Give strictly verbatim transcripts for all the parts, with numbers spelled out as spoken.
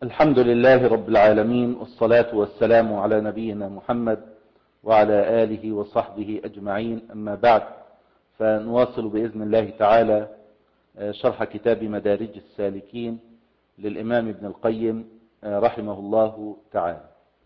الحمد لله رب العالمين، والصلاة والسلام على نبينا محمد وعلى آله وصحبه أجمعين. أما بعد، فنواصل بإذن الله تعالى شرح كتاب مدارج السالكين للإمام ابن القيم رحمه الله تعالى.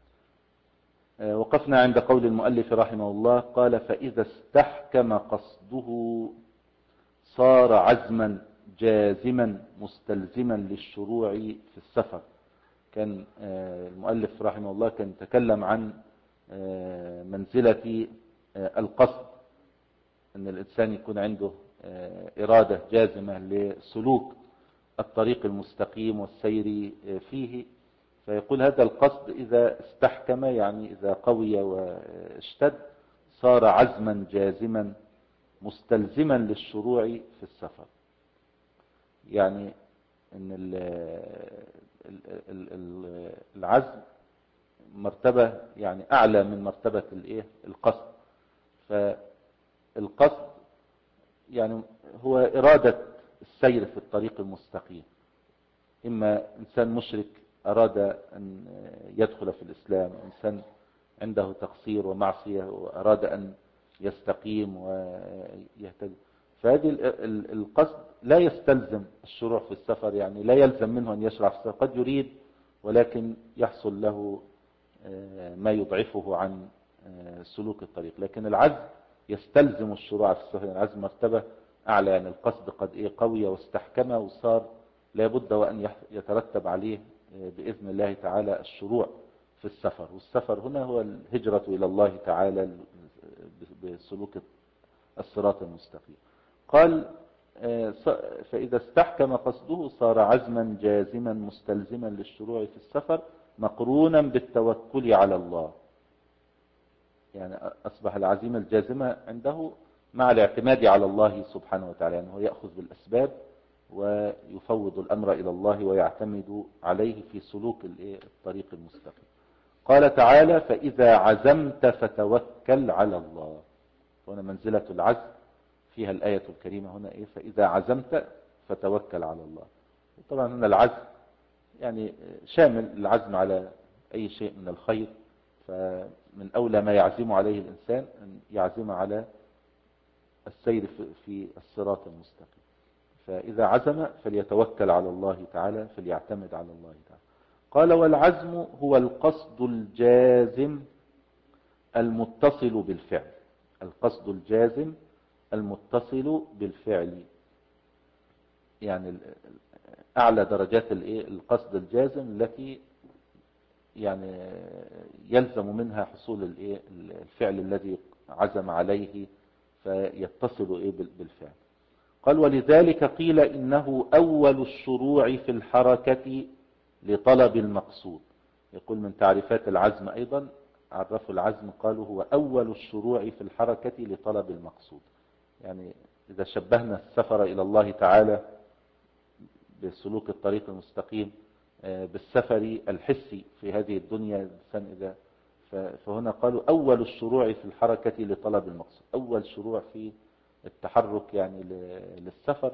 وقفنا عند قول المؤلف رحمه الله، قال: فإذا استحكم قصده صار عزما جازما مستلزما للشروع في السفر. كان المؤلف رحمه الله كان يتكلم عن منزلة القصد، أن الإنسان يكون عنده إرادة جازمة لسلوك الطريق المستقيم والسير فيه. فيقول هذا القصد إذا استحكم، يعني إذا قوي واشتد، صار عزما جازما مستلزما للشروع في السفر. يعني ان العزم مرتبة يعني اعلى من مرتبة الايه القصد. فالقصد يعني هو ارادة السير في الطريق المستقيم. اما انسان مشرك اراد ان يدخل في الاسلام، انسان عنده تقصير ومعصية واراد ان يستقيم ويهتدي. فهذه القصد لا يستلزم الشروع في السفر، يعني لا يلزم منه أن يشرع في السفر. قد يريد ولكن يحصل له ما يضعفه عن سلوك الطريق. لكن العزم يستلزم الشروع في السفر. العزم مرتبة أعلى، يعني القصد قد إيه قوي واستحكم وصار لابد وأن يترتب عليه بإذن الله تعالى الشروع في السفر. والسفر هنا هو الهجرة إلى الله تعالى بسلوك الصراط المستقيم. قال: فإذا استحكم قصده صار عزما جازما مستلزما للشروع في السفر مقرونا بالتوكل على الله. يعني أصبح العزيمة الجازمة عنده مع الاعتماد على الله سبحانه وتعالى، يعني هو يأخذ بالأسباب ويفوض الأمر إلى الله ويعتمد عليه في سلوك الطريق المستقيم. قال تعالى: فإذا عزمت فتوكل على الله. هنا منزلة العزم فيها الآية الكريمة هنا إيه؟ فإذا عزمت فتوكل على الله. طبعا هنا العزم يعني شامل العزم على أي شيء من الخير. فمن أولى ما يعزم عليه الإنسان أن يعزم على السير في الصراط المستقيم. فإذا عزم فليتوكل على الله تعالى، فليعتمد على الله تعالى. قال: والعزم هو القصد الجازم المتصل بالفعل. القصد الجازم المتصل بالفعل، يعني أعلى درجات القصد الجازم التي يعني يلزم منها حصول الفعل الذي عزم عليه فيتصل بالفعل. قال: ولذلك قيل إنه أول الشروع في الحركة لطلب المقصود. يقول من تعريفات العزم أيضا، عرفوا العزم قالوا هو أول الشروع في الحركة لطلب المقصود. يعني إذا شبهنا السفر إلى الله تعالى بسلوك الطريق المستقيم بالسفر الحسي في هذه الدنيا الإنسان إذا فهنا قالوا أول الشروع في الحركة لطلب المقصود، أول شروع في التحرك يعني للسفر.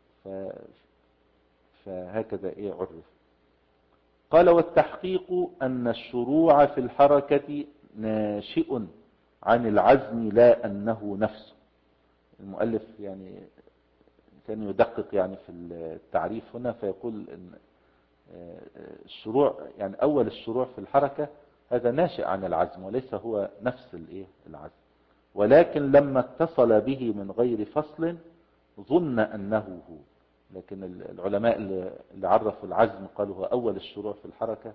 فهكذا إيه عرف. قال: والتحقيق أن الشروع في الحركة ناشئ عن العزم لا أنه نفسه. المؤلف يعني كان يدقق يعني في التعريف هنا، فيقول ان الشروع يعني اول الشروع في الحركة هذا ناشئ عن العزم وليس هو نفس الايه العزم، ولكن لما اتصل به من غير فصل ظن انه هو. لكن العلماء اللي عرفوا العزم قالوا هو اول الشروع في الحركة،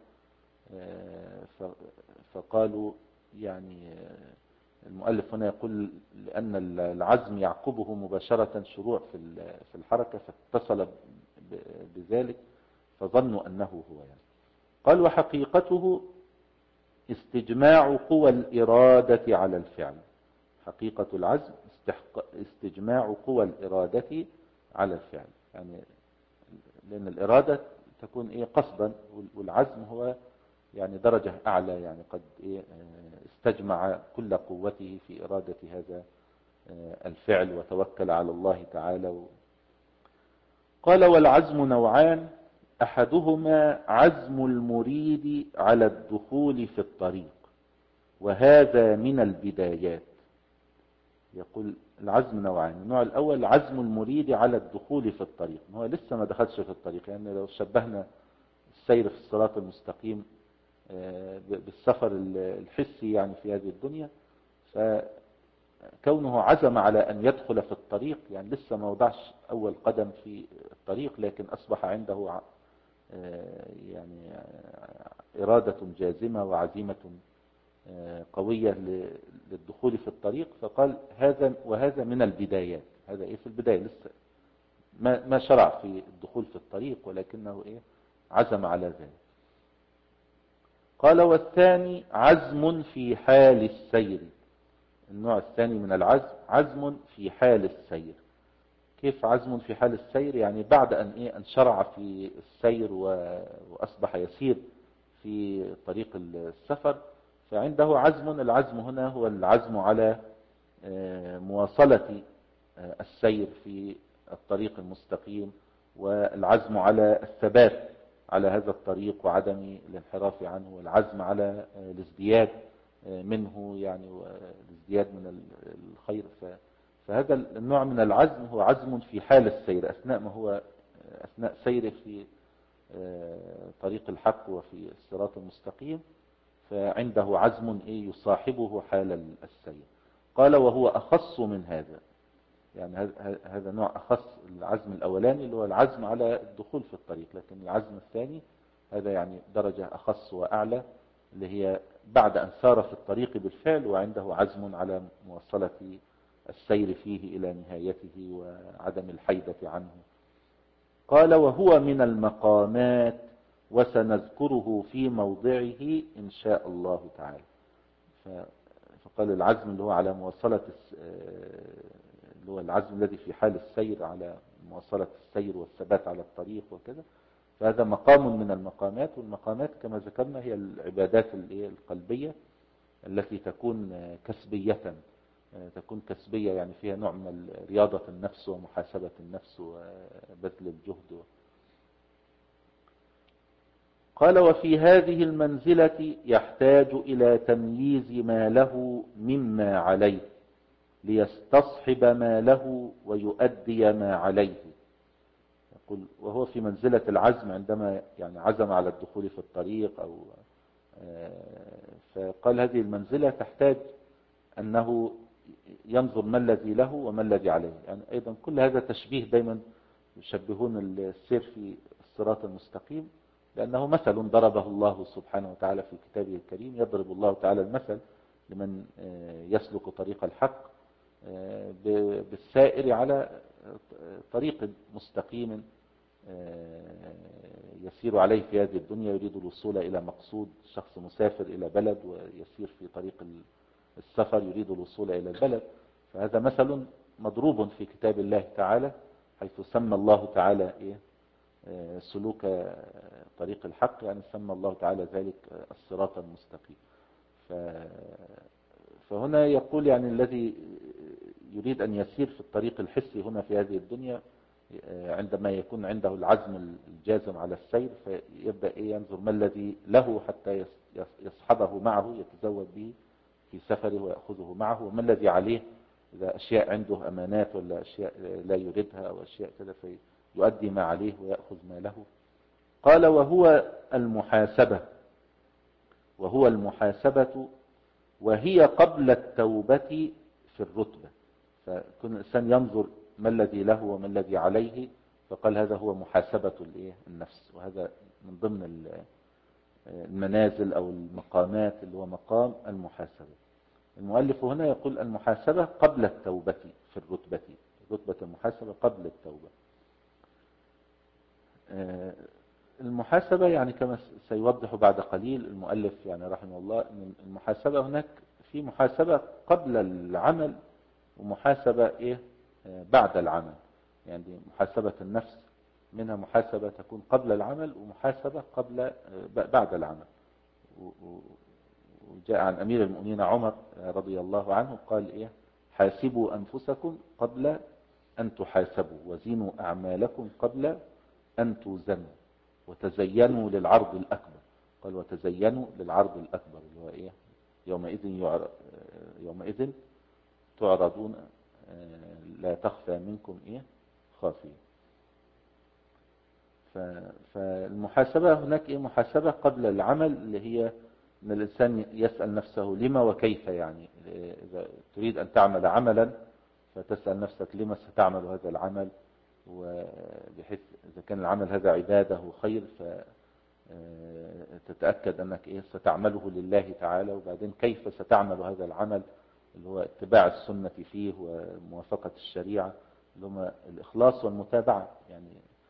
فقالوا يعني المؤلف هنا يقول لأن العزم يعقبه مباشرة شروع في الحركة، فاتصل بذلك فظنوا أنه هو يعني. قال: وحقيقته استجماع قوى الإرادة على الفعل. حقيقة العزم استجماع قوى الإرادة على الفعل، يعني لأن الإرادة تكون إيه قصدا، والعزم هو يعني درجة أعلى، يعني قد إيه استجمع كل قوته في إرادة هذا الفعل وتوكل على الله تعالى. قال: والعزم نوعان: أحدهما عزم المريد على الدخول في الطريق، وهذا من البدايات. يقول العزم نوعان. النوع الأول عزم المريد على الدخول في الطريق، هو لسه ما دخلش في الطريق. يعني لو شبهنا السير في الصراط المستقيم بالسفر الحسي يعني في هذه الدنيا، فكونه عزم على أن يدخل في الطريق، يعني لسه ما وضعش أول قدم في الطريق، لكن أصبح عنده يعني إرادة جازمة وعزيمة قوية للدخول في الطريق. فقال هذا وهذا من البدايات. هذا إيه في البداية، لسه ما ما شرع في الدخول في الطريق، ولكنه إيه عزم على ذلك. قال والثاني عزم في حال السير. النوع الثاني من العزم عزم في حال السير. كيف عزم في حال السير؟ يعني بعد أن إيه أن شرع في السير وأصبح يسير في طريق السفر، فعنده عزم. العزم هنا هو العزم على مواصلة السير في الطريق المستقيم، والعزم على الثبات على هذا الطريق وعدم الانحراف عنه، والعزم على الازدياد منه يعني والازدياد من الخير. فهذا النوع من العزم هو عزم في حال السير، أثناء ما هو أثناء سيره في طريق الحق وفي الصراط المستقيم، فعنده عزم إيه يصاحبه حال السير. قال وهو أخص من هذا. يعني هذا نوع أخص. العزم الأولاني اللي هو العزم على الدخول في الطريق، لكن العزم الثاني هذا يعني درجة أخص وأعلى، اللي هي بعد أن سار في الطريق بالفعل وعنده عزم على مواصلة السير فيه إلى نهايته وعدم الحيدة عنه. قال وهو من المقامات وسنذكره في موضعه إن شاء الله تعالى. فقال العزم اللي هو على مواصلة، اللي هو العزم الذي في حال السير على مواصلة السير والثبات على الطريق وكذا، فهذا مقام من المقامات. والمقامات كما ذكرنا هي العبادات القلبية التي تكون كسبية، تكون كسبية يعني فيها نوع من رياضة النفس ومحاسبة النفس وبذل الجهد. قال وفي هذه المنزلة يحتاج إلى تمييز ما له مما عليه ليستصحب ما له ويؤدي ما عليه. يقول وهو في منزلة العزم عندما يعني عزم على الدخول في الطريق، أو فقال هذه المنزلة تحتاج أنه ينظر ما الذي له وما الذي عليه. يعني أيضا كل هذا تشبيه، دايما يشبهون السير في الصراط المستقيم لأنه مثل ضربه الله سبحانه وتعالى في كتابه الكريم. يضرب الله تعالى المثل لمن يسلك طريق الحق بالسائر على طريق مستقيم يسير عليه في هذه الدنيا، يريد الوصول إلى مقصود. شخص مسافر إلى بلد ويسير في طريق السفر يريد الوصول إلى البلد، فهذا مثل مضروب في كتاب الله تعالى، حيث سمى الله تعالى إيه سلوك طريق الحق، يعني سمى الله تعالى ذلك الصراط المستقيم. فهنا يقول يعني الذي يريد أن يسير في الطريق الحسي هنا في هذه الدنيا، عندما يكون عنده العزم الجازم على السير، فيبدأ إيه ينظر ما الذي له حتى يصحبه معه، يتزود به في سفره ويأخذه معه، وما الذي عليه إذا أشياء عنده أمانات ولا أشياء لا يريدها أو أشياء كذا، فيؤدي ما عليه ويأخذ ما له. قال وهو المحاسبة. وهو المحاسبة وهي قبل التوبة في الرتبة. فكل إنسان ينظر ما الذي له وما الذي عليه، فقال هذا هو محاسبة النفس، وهذا من ضمن المنازل أو المقامات اللي هو مقام المحاسبة. المؤلف هنا يقول المحاسبة قبل التوبة في الرتبة، رتبة المحاسبة قبل التوبة. المحاسبة يعني كما سيوضح بعد قليل المؤلف يعني رحمه الله، أن المحاسبة هناك في محاسبة قبل العمل ومحاسبة إيه بعد العمل. يعني محاسبة النفس منها محاسبة تكون قبل العمل ومحاسبة قبل بعد العمل. وجاء عن أمير المؤمنين عمر رضي الله عنه قال إيه حاسبوا أنفسكم قبل أن تحاسبوا وزنوا أعمالكم قبل أن توزنوا وتزينوا للعرض الأكبر. قال وتزينوا للعرض الأكبر اللي هو إيه؟ يومئذ يعرض يومئذ تعرضون لا تخفى منكم إيه خافية. فالمحاسبة هناك إيه؟ محاسبة قبل العمل اللي هي أن الإنسان يسأل نفسه لما وكيف. يعني إذا تريد أن تعمل عملا فتسأل نفسك لما ستعمل هذا العمل، وبحيث إذا كان العمل هذا عبادة وخير فتتأكد أنك إيه ستعمله لله تعالى. وبعدين كيف ستعمل هذا العمل اللي هو اتباع السنة فيه وموافقة الشريعة اللي هم الإخلاص والمتابعة. يعني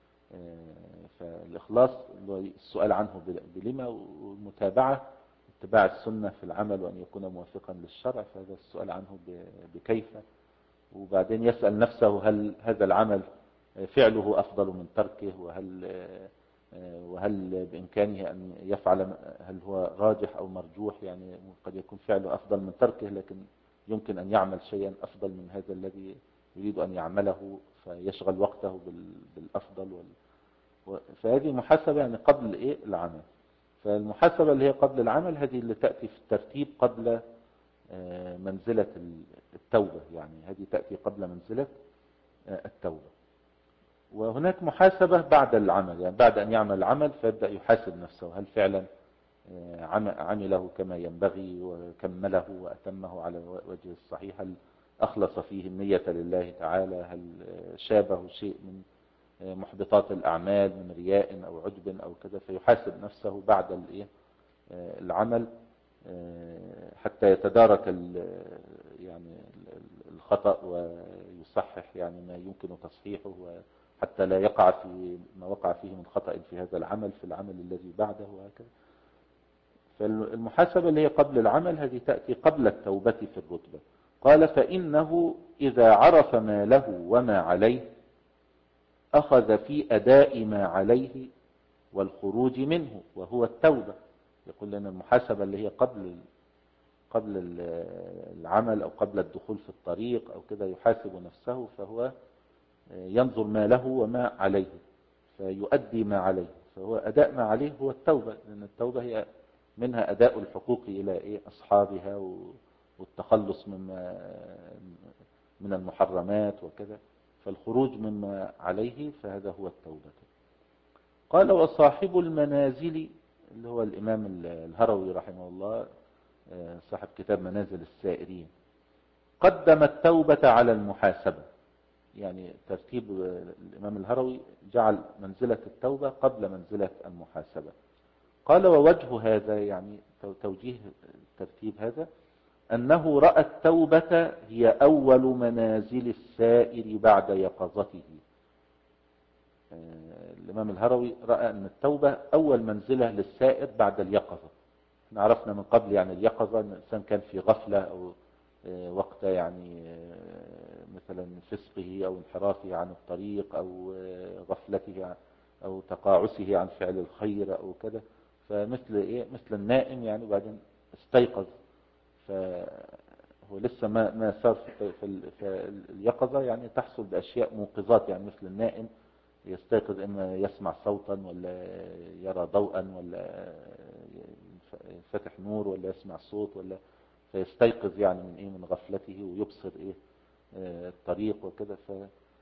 فالإخلاص اللي هو السؤال عنه بلما، والمتابعة اتباع السنة في العمل وأن يكون موافقا للشرع، فهذا السؤال عنه بكيف. وبعدين يسأل نفسه هل هذا العمل فعله أفضل من تركه، وهل وهل بإمكانه أن يفعل، هل هو راجح أو مرجوح. يعني قد يكون فعله أفضل من تركه، لكن يمكن أن يعمل شيئا أفضل من هذا الذي يريد أن يعمله فيشغل وقته بالأفضل. فهذه محاسبة يعني قبل إيه العمل. فالمحاسبة اللي هي قبل العمل هذه اللي تأتي في الترتيب قبل منزلة التوبة. يعني هذه تأتي قبل منزلة التوبة. وهناك محاسبة بعد العمل، يعني بعد أن يعمل العمل فيبدأ يحاسب نفسه هل فعلا عمله كما ينبغي وكمله وأتمه على وجه الصحيح، هل أخلص فيه النية لله تعالى، هل شابه شيء من محبطات الأعمال من رياء أو عجب أو كذا. فيحاسب نفسه بعد العمل حتى يتدارك يعني الخطأ ويصحح يعني ما يمكن تصحيحه، حتى لا يقع في ما وقع فيه من خطأ في هذا العمل في العمل الذي بعده وهكذا. فالمحاسبة اللي هي قبل العمل هذه تأتي قبل التوبة في الرتبة. قال فإنه إذا عرف ما له وما عليه أخذ في أداء ما عليه والخروج منه وهو التوبة. يقول لنا المحاسبة اللي هي قبل قبل العمل أو قبل الدخول في الطريق أو كده يحاسب نفسه، فهو ينظر ما له وما عليه فيؤدي ما عليه. فهو أداء ما عليه هو التوبة، لأن التوبة هي منها أداء الحقوق إلى إيه أصحابها والتخلص مما من المحرمات وكذا. فالخروج مما عليه فهذا هو التوبة. قال وصاحب المنازل اللي هو الإمام الهروي رحمه الله صاحب كتاب منازل السائرين قدم التوبة على المحاسبة. يعني ترتيب الإمام الهروي جعل منزلة التوبة قبل منزلة المحاسبة. قال ووجه هذا يعني توجيه ترتيب هذا أنه رأى التوبة هي أول منازل السائر بعد يقظته. الإمام الهروي رأى أن التوبة أول منزلة للسائر بعد اليقظة. احنا عرفنا من قبل يعني اليقظة أن الإنسان كان في غفلة أو وقت يعني مثلا فسقه أو انحرافه عن الطريق أو غفلته أو تقاعسه عن فعل الخير أو كذا. فمثل إيه مثل النائم يعني وبعدين استيقظ، فهو لسه ما ما صار في اليقظة يعني تحصل بأشياء موقظات. يعني مثل النائم يستيقظ إما يسمع صوتا ولا يرى ضوءا ولا فتح نور ولا يسمع صوت ولا فيستيقظ يعني من إيه من غفلته ويبصر إيه الطريق وكذا. ف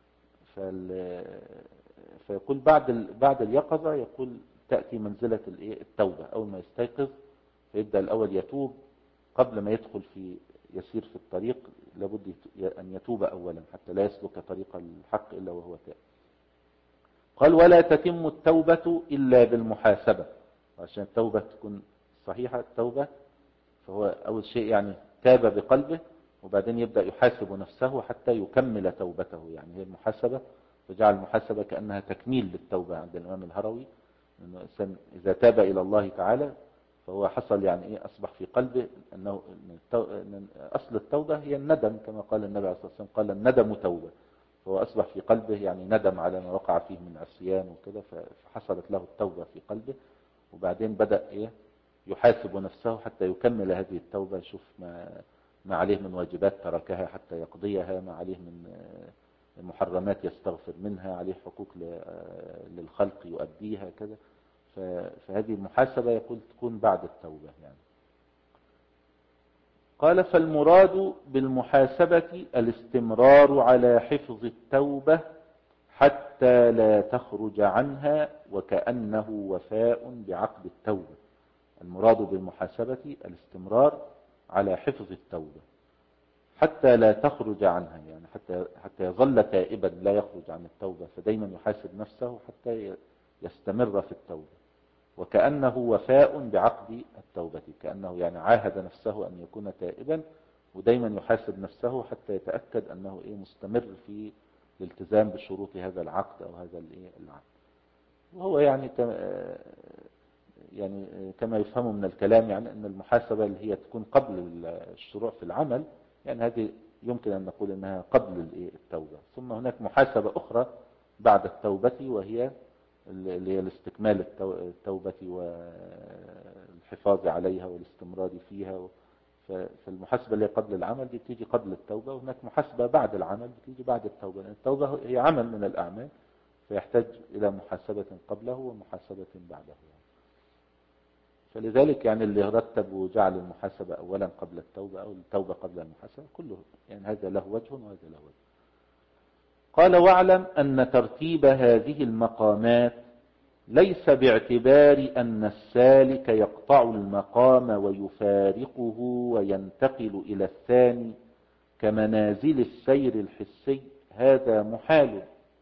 فيقول بعد بعد اليقظة يقول تأتي منزلة الإيه التوبة. أول ما يستيقظ فيبدأ الأول يتوب قبل ما يدخل في يسير في الطريق. لابد أن يتوب أولا حتى لا يسلك طريق الحق إلا وهو تائب. قال ولا تتم التوبة إلا بالمحاسبة. عشان التوبة تكون صحيحة التوبة فهو أول شيء يعني تاب بقلبه وبعدين يبدأ يحاسب نفسه حتى يكمل توبته. يعني هي المحاسبة فجعل المحاسبة كأنها تكميل للتوبة عند الإمام الهروي. إنه الإنسان إذا تاب إلى الله تعالى فهو حصل يعني إيه أصبح في قلبه أنه أن أصل التوبة هي الندم كما قال النبي عليه الصلاة والسلام قال الندم توبة. فهو أصبح في قلبه يعني ندم على ما وقع فيه من عصيان وكذا فحصلت له التوبة في قلبه. وبعدين بدأ إيه يحاسب نفسه حتى يكمل هذه التوبة. يشوف ما ما عليه من واجبات تركها حتى يقضيها، ما عليه من محرمات يستغفر منها، عليه حقوق للخلق يؤديها كذا. فهذه المحاسبة يقول تكون بعد التوبة يعني. قال فالمراد بالمحاسبة الاستمرار على حفظ التوبة حتى لا تخرج عنها وكأنه وفاء بعقد التوبة. المراد بالمحاسبة الاستمرار على حفظ التوبة حتى لا تخرج عنها، يعني حتى حتى يظل تائبا لا يخرج عن التوبة، فدايما يحاسب نفسه حتى يستمر في التوبة، وكأنه وفاء بعقد التوبة، كأنه يعني عاهد نفسه أن يكون تائبا، ودايما يحاسب نفسه حتى يتأكد أنه إيه مستمر في الالتزام بشروط هذا العقد أو هذا الإيه العقد. وهو يعني يعني كما يفهم من الكلام يعني أن المحاسبة اللي هي تكون قبل الشروع في العمل، يعني هذه يمكن أن نقول أنها قبل التوبة. ثم هناك محاسبة أخرى بعد التوبة، وهي اللي هي الاستكمال التوبة والحفاظ عليها والاستمرار فيها. فالمحاسبة اللي قبل العمل دي تيجي قبل التوبة، وهناك محاسبة بعد العمل بتيجي بعد التوبة، لأن التوبة هي عمل من الأعمال فيحتاج إلى محاسبة قبله ومحاسبة بعده. فلذلك يعني اللي رتب وجعل المحاسبة أولا قبل التوبة أو التوبة قبل المحاسبة كله يعني هذا له وجه وهذا له وجه. قال واعلم أن ترتيب هذه المقامات ليس باعتبار أن السالك يقطع المقام ويفارقه وينتقل إلى الثاني كمنازل السير الحسي، هذا محال.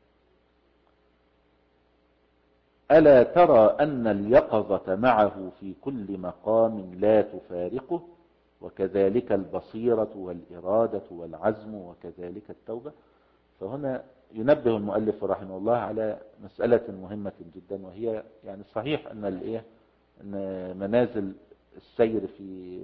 ألا ترى أن اليقظة معه في كل مقام لا تفارقه، وكذلك البصيرة والإرادة والعزم وكذلك التوبة. فهنا ينبه المؤلف رحمه الله على مسألة مهمة جدا، وهي يعني صحيح أن الإيه أن منازل السير في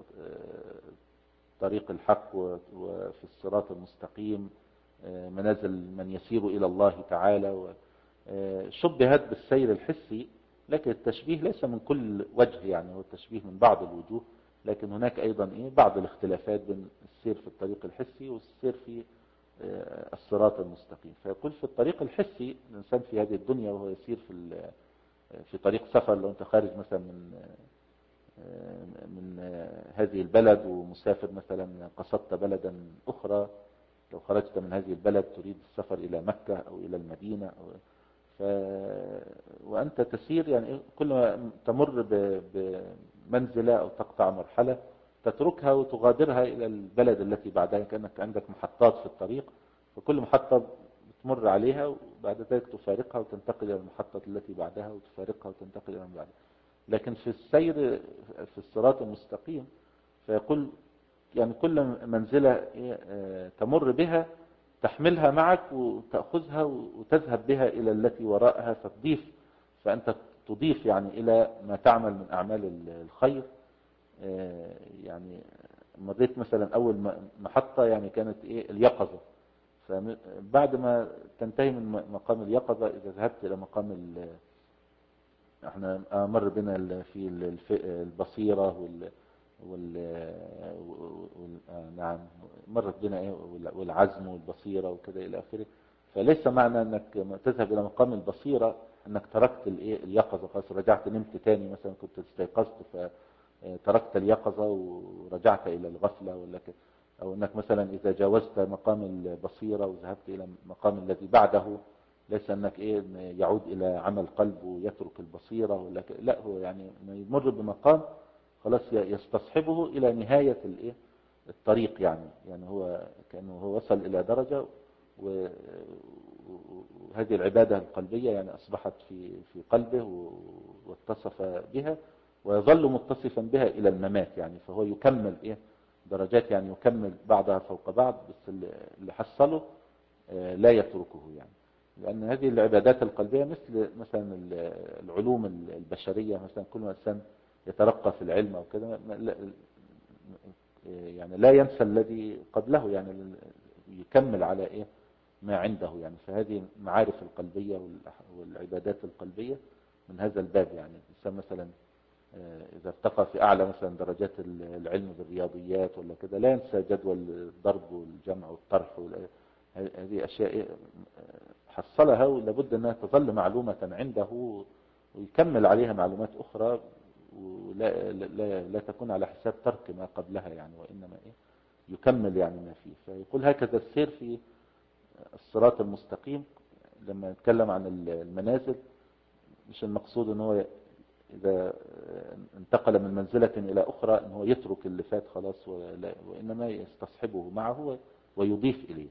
طريق الحق وفي الصراط المستقيم منازل من يسير إلى الله تعالى، شبهت بالسير الحسي، لكن التشبيه ليس من كل وجه، يعني هو التشبيه من بعض الوجوه، لكن هناك أيضا إيه بعض الاختلافات بين السير في الطريق الحسي والسير في الصراط المستقيم. فيقول في الطريق الحسي الإنسان في هذه الدنيا وهو يسير في في طريق سفر، لو أنت خارج مثلا من من هذه البلد ومسافر مثلا قصدت بلدا أخرى، لو خرجت من هذه البلد تريد السفر إلى مكة أو إلى المدينة أو ف... وأنت تسير يعني كل ما تمر بمنزلة أو تقطع مرحلة تتركها وتغادرها إلى البلد التي بعدها، كأنك عندك محطات في الطريق، فكل محطة بتمر عليها وبعد ذلك تفارقها وتنتقل إلى المحطة التي بعدها وتفارقها وتنتقل إلى بعدها. لكن في السير في الصراط المستقيم فيقول يعني كل منزلة تمر بها تحملها معك وتأخذها وتذهب بها إلى التي وراءها فتضيف، فأنت تضيف يعني إلى ما تعمل من أعمال الخير. يعني مريت مثلا أول محطة يعني كانت إيه اليقظة، فبعد ما تنتهي من مقام اليقظة إذا ذهبت إلى مقام ال احنا مر بنا في البصيرة وال وال, وال... نعم مرت بنا ايه والعزم والبصيرة وكذا الى اخره. فليس معنى انك تذهب الى مقام البصيرة انك تركت الايه اليقظة خلاص رجعت نمت تاني، مثلا كنت استيقظت فتركت اليقظة ورجعت الى الغفلة ولا كده، او انك مثلا اذا جاوزت مقام البصيرة وذهبت الى مقام الذي بعده ليس انك ايه يعود الى عمل قلب ويترك البصيرة ولا كده، لا هو يعني يمر بمقام خلاص يستصحبه إلى نهاية الايه الطريق، يعني يعني هو كأنه هو وصل إلى درجة وهذه العبادة القلبية يعني أصبحت في في قلبه واتصف بها ويظل متصفا بها إلى الممات، يعني فهو يكمل إيه درجات، يعني يكمل بعضها فوق بعض، بس اللي حصله لا يتركه، يعني لأن هذه العبادات القلبية مثل مثلا العلوم البشرية، مثلا كل ما الإنسان يترقى في العلم أو كده يعني لا ينسى الذي قبله، يعني يكمل على إيه ما عنده، يعني فهذه المعارف القلبية والعبادات القلبية من هذا الباب. يعني الإنسان مثلا إذا ارتقى في أعلى مثلا درجات العلم بالرياضيات ولا كده لا ينسى جدول الضرب والجمع والطرح، هذه أشياء حصلها ولابد أنها تظل معلومة عنده ويكمل عليها معلومات أخرى، ولا لا, لا, لا تكون على حساب ترك ما قبلها يعني، وإنما إيه يكمل يعني ما فيه. فيقول هكذا السير في الصراط المستقيم. لما نتكلم عن المنازل مش المقصود ان هو إذا انتقل من منزلة إلى أخرى أن هو يترك اللي فات خلاص، وإنما يستصحبه معه ويضيف إليه.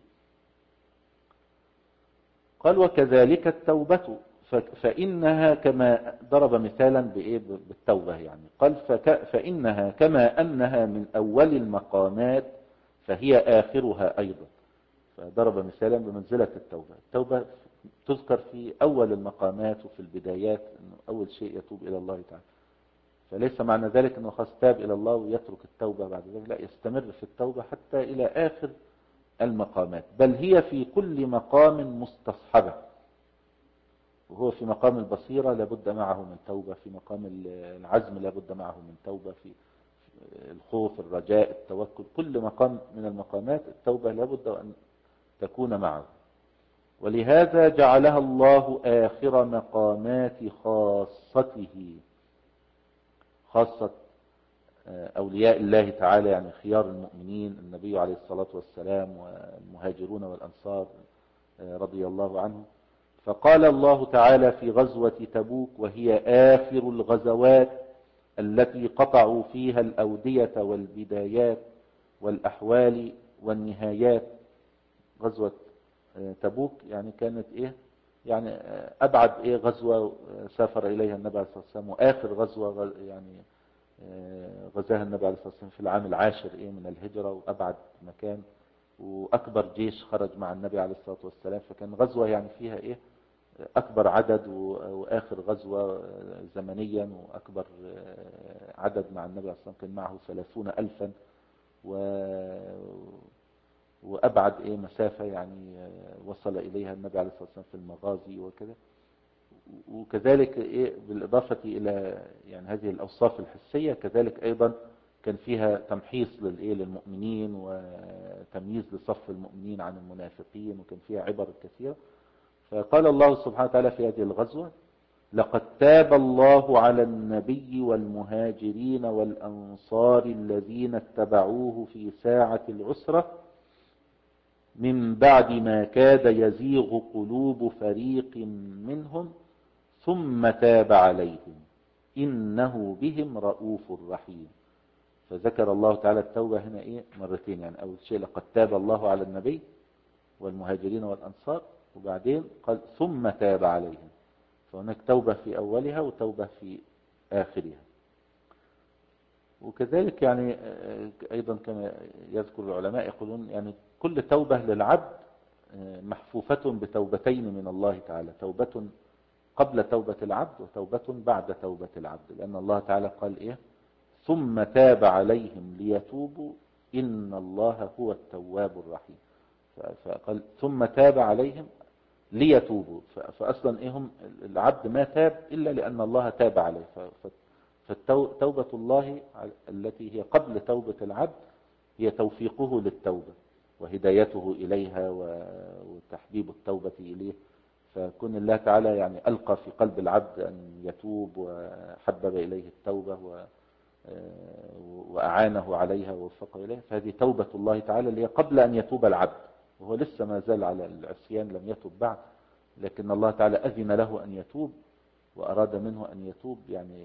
قال وكذلك التوبة فإنها كما ضرب مثالا بإيه بالتوبة يعني. قال فإنها كما أنها من أول المقامات فهي آخرها أيضا. فضرب مثالا بمنزلة التوبة. التوبة تذكر في أول المقامات وفي البدايات، أنه أول شيء يتوب إلى الله تعالى. فليس معنى ذلك أنه خاص تاب إلى الله ويترك التوبة بعد ذلك، لا، يستمر في التوبة حتى إلى آخر المقامات، بل هي في كل مقام مستصحبة. وهو في مقام البصيرة لابد معه من توبة، في مقام العزم لابد معه من توبة، في الخوف الرجاء التوكل، كل مقام من المقامات التوبة لابد أن تكون معه. ولهذا جعلها الله آخر مقامات خاصته، خاصة أولياء الله تعالى يعني خيار المؤمنين، النبي عليه الصلاة والسلام والمهاجرون والأنصار رضي الله عنهم. فقال الله تعالى في غزوة تبوك وهي آخر الغزوات التي قطعوا فيها الأودية والبدايات والأحوال والنهايات. غزوة تبوك يعني كانت إيه يعني أبعد إيه غزوة سافر إليها النبي عليه الصلاة والسلام، وآخر غزوة يعني غزاها النبي عليه الصلاة والسلام في العام العاشر إيه من الهجرة، وأبعد مكان وأكبر جيش خرج مع النبي عليه الصلاة والسلام. فكان غزوة يعني فيها إيه أكبر عدد، وآخر غزوة زمنيا وأكبر عدد مع النبي عليه الصلاة والسلام كان معه ثلاثون ألفا، و وأبعد إيه مسافة يعني وصل إليها النبي عليه الصلاة والسلام في المغازي وكذا. وكذلك إيه بالإضافة إلى يعني هذه الأوصاف الحسية، كذلك أيضا كان فيها تمحيص للإيه للمؤمنين وتمييز لصف المؤمنين عن المنافقين، وكان فيها عبر كثيرة. فقال الله سبحانه وتعالى في هذه الغزوة لقد تاب الله على النبي والمهاجرين والأنصار الذين اتبعوه في ساعة العسرة من بعد ما كاد يزيغ قلوب فريق منهم ثم تاب عليهم إنه بهم رؤوف رحيم. فذكر الله تعالى التوبة هنا إيه مرتين، يعني أول شيء لقد تاب الله على النبي والمهاجرين والأنصار، وبعدين قال ثم تاب عليهم. فهناك توبة في أولها وتوبة في آخرها. وكذلك يعني أيضا كما يذكر العلماء يقولون يعني كل توبة للعبد محفوفة بتوبتين من الله تعالى، توبة قبل توبة العبد وتوبة بعد توبة العبد، لأن الله تعالى قال إيه ثم تاب عليهم ليتوبوا إن الله هو التواب الرحيم. فقال ثم تاب عليهم ليتوبوا، فأصلا إيه هم العبد ما تاب إلا لأن الله تاب عليه. فتوبة الله التي هي قبل توبة العبد هي توفيقه للتوبة وهدايته إليها وتحبيب التوبة إليه. فكون الله تعالى يعني ألقى في قلب العبد أن يتوب وحبب إليه التوبة وأعانه عليها ووفقه إليها، فهذه توبة الله تعالى اللي هي قبل أن يتوب العبد، وهو لسه ما زال على العصيان لم يتوب بعد، لكن الله تعالى أذن له أن يتوب وأراد منه أن يتوب يعني.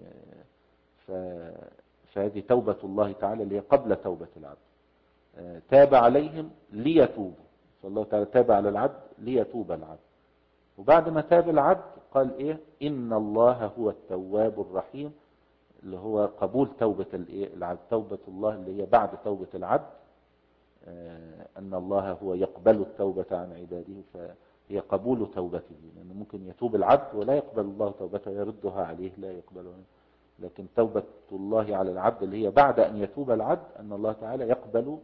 فهذه توبة الله تعالى اللي هي قبل توبة العبد. تاب عليهم ليتوبوا، فالله تعالى تاب على العبد ليتوب العبد. وبعد ما تاب العبد قال إيه إن الله هو التواب الرحيم، اللي هو قبول توبة العبد. توبة الله اللي هي بعد توبة العبد، أن الله هو يقبل التوبة عن عباده، فهي قبول توبته، لأنه ممكن يتوب العبد ولا يقبل الله توبته يردها عليه لا يقبلها. لكن توبة الله على العبد اللي هي بعد أن يتوب العبد أن الله تعالى يقبل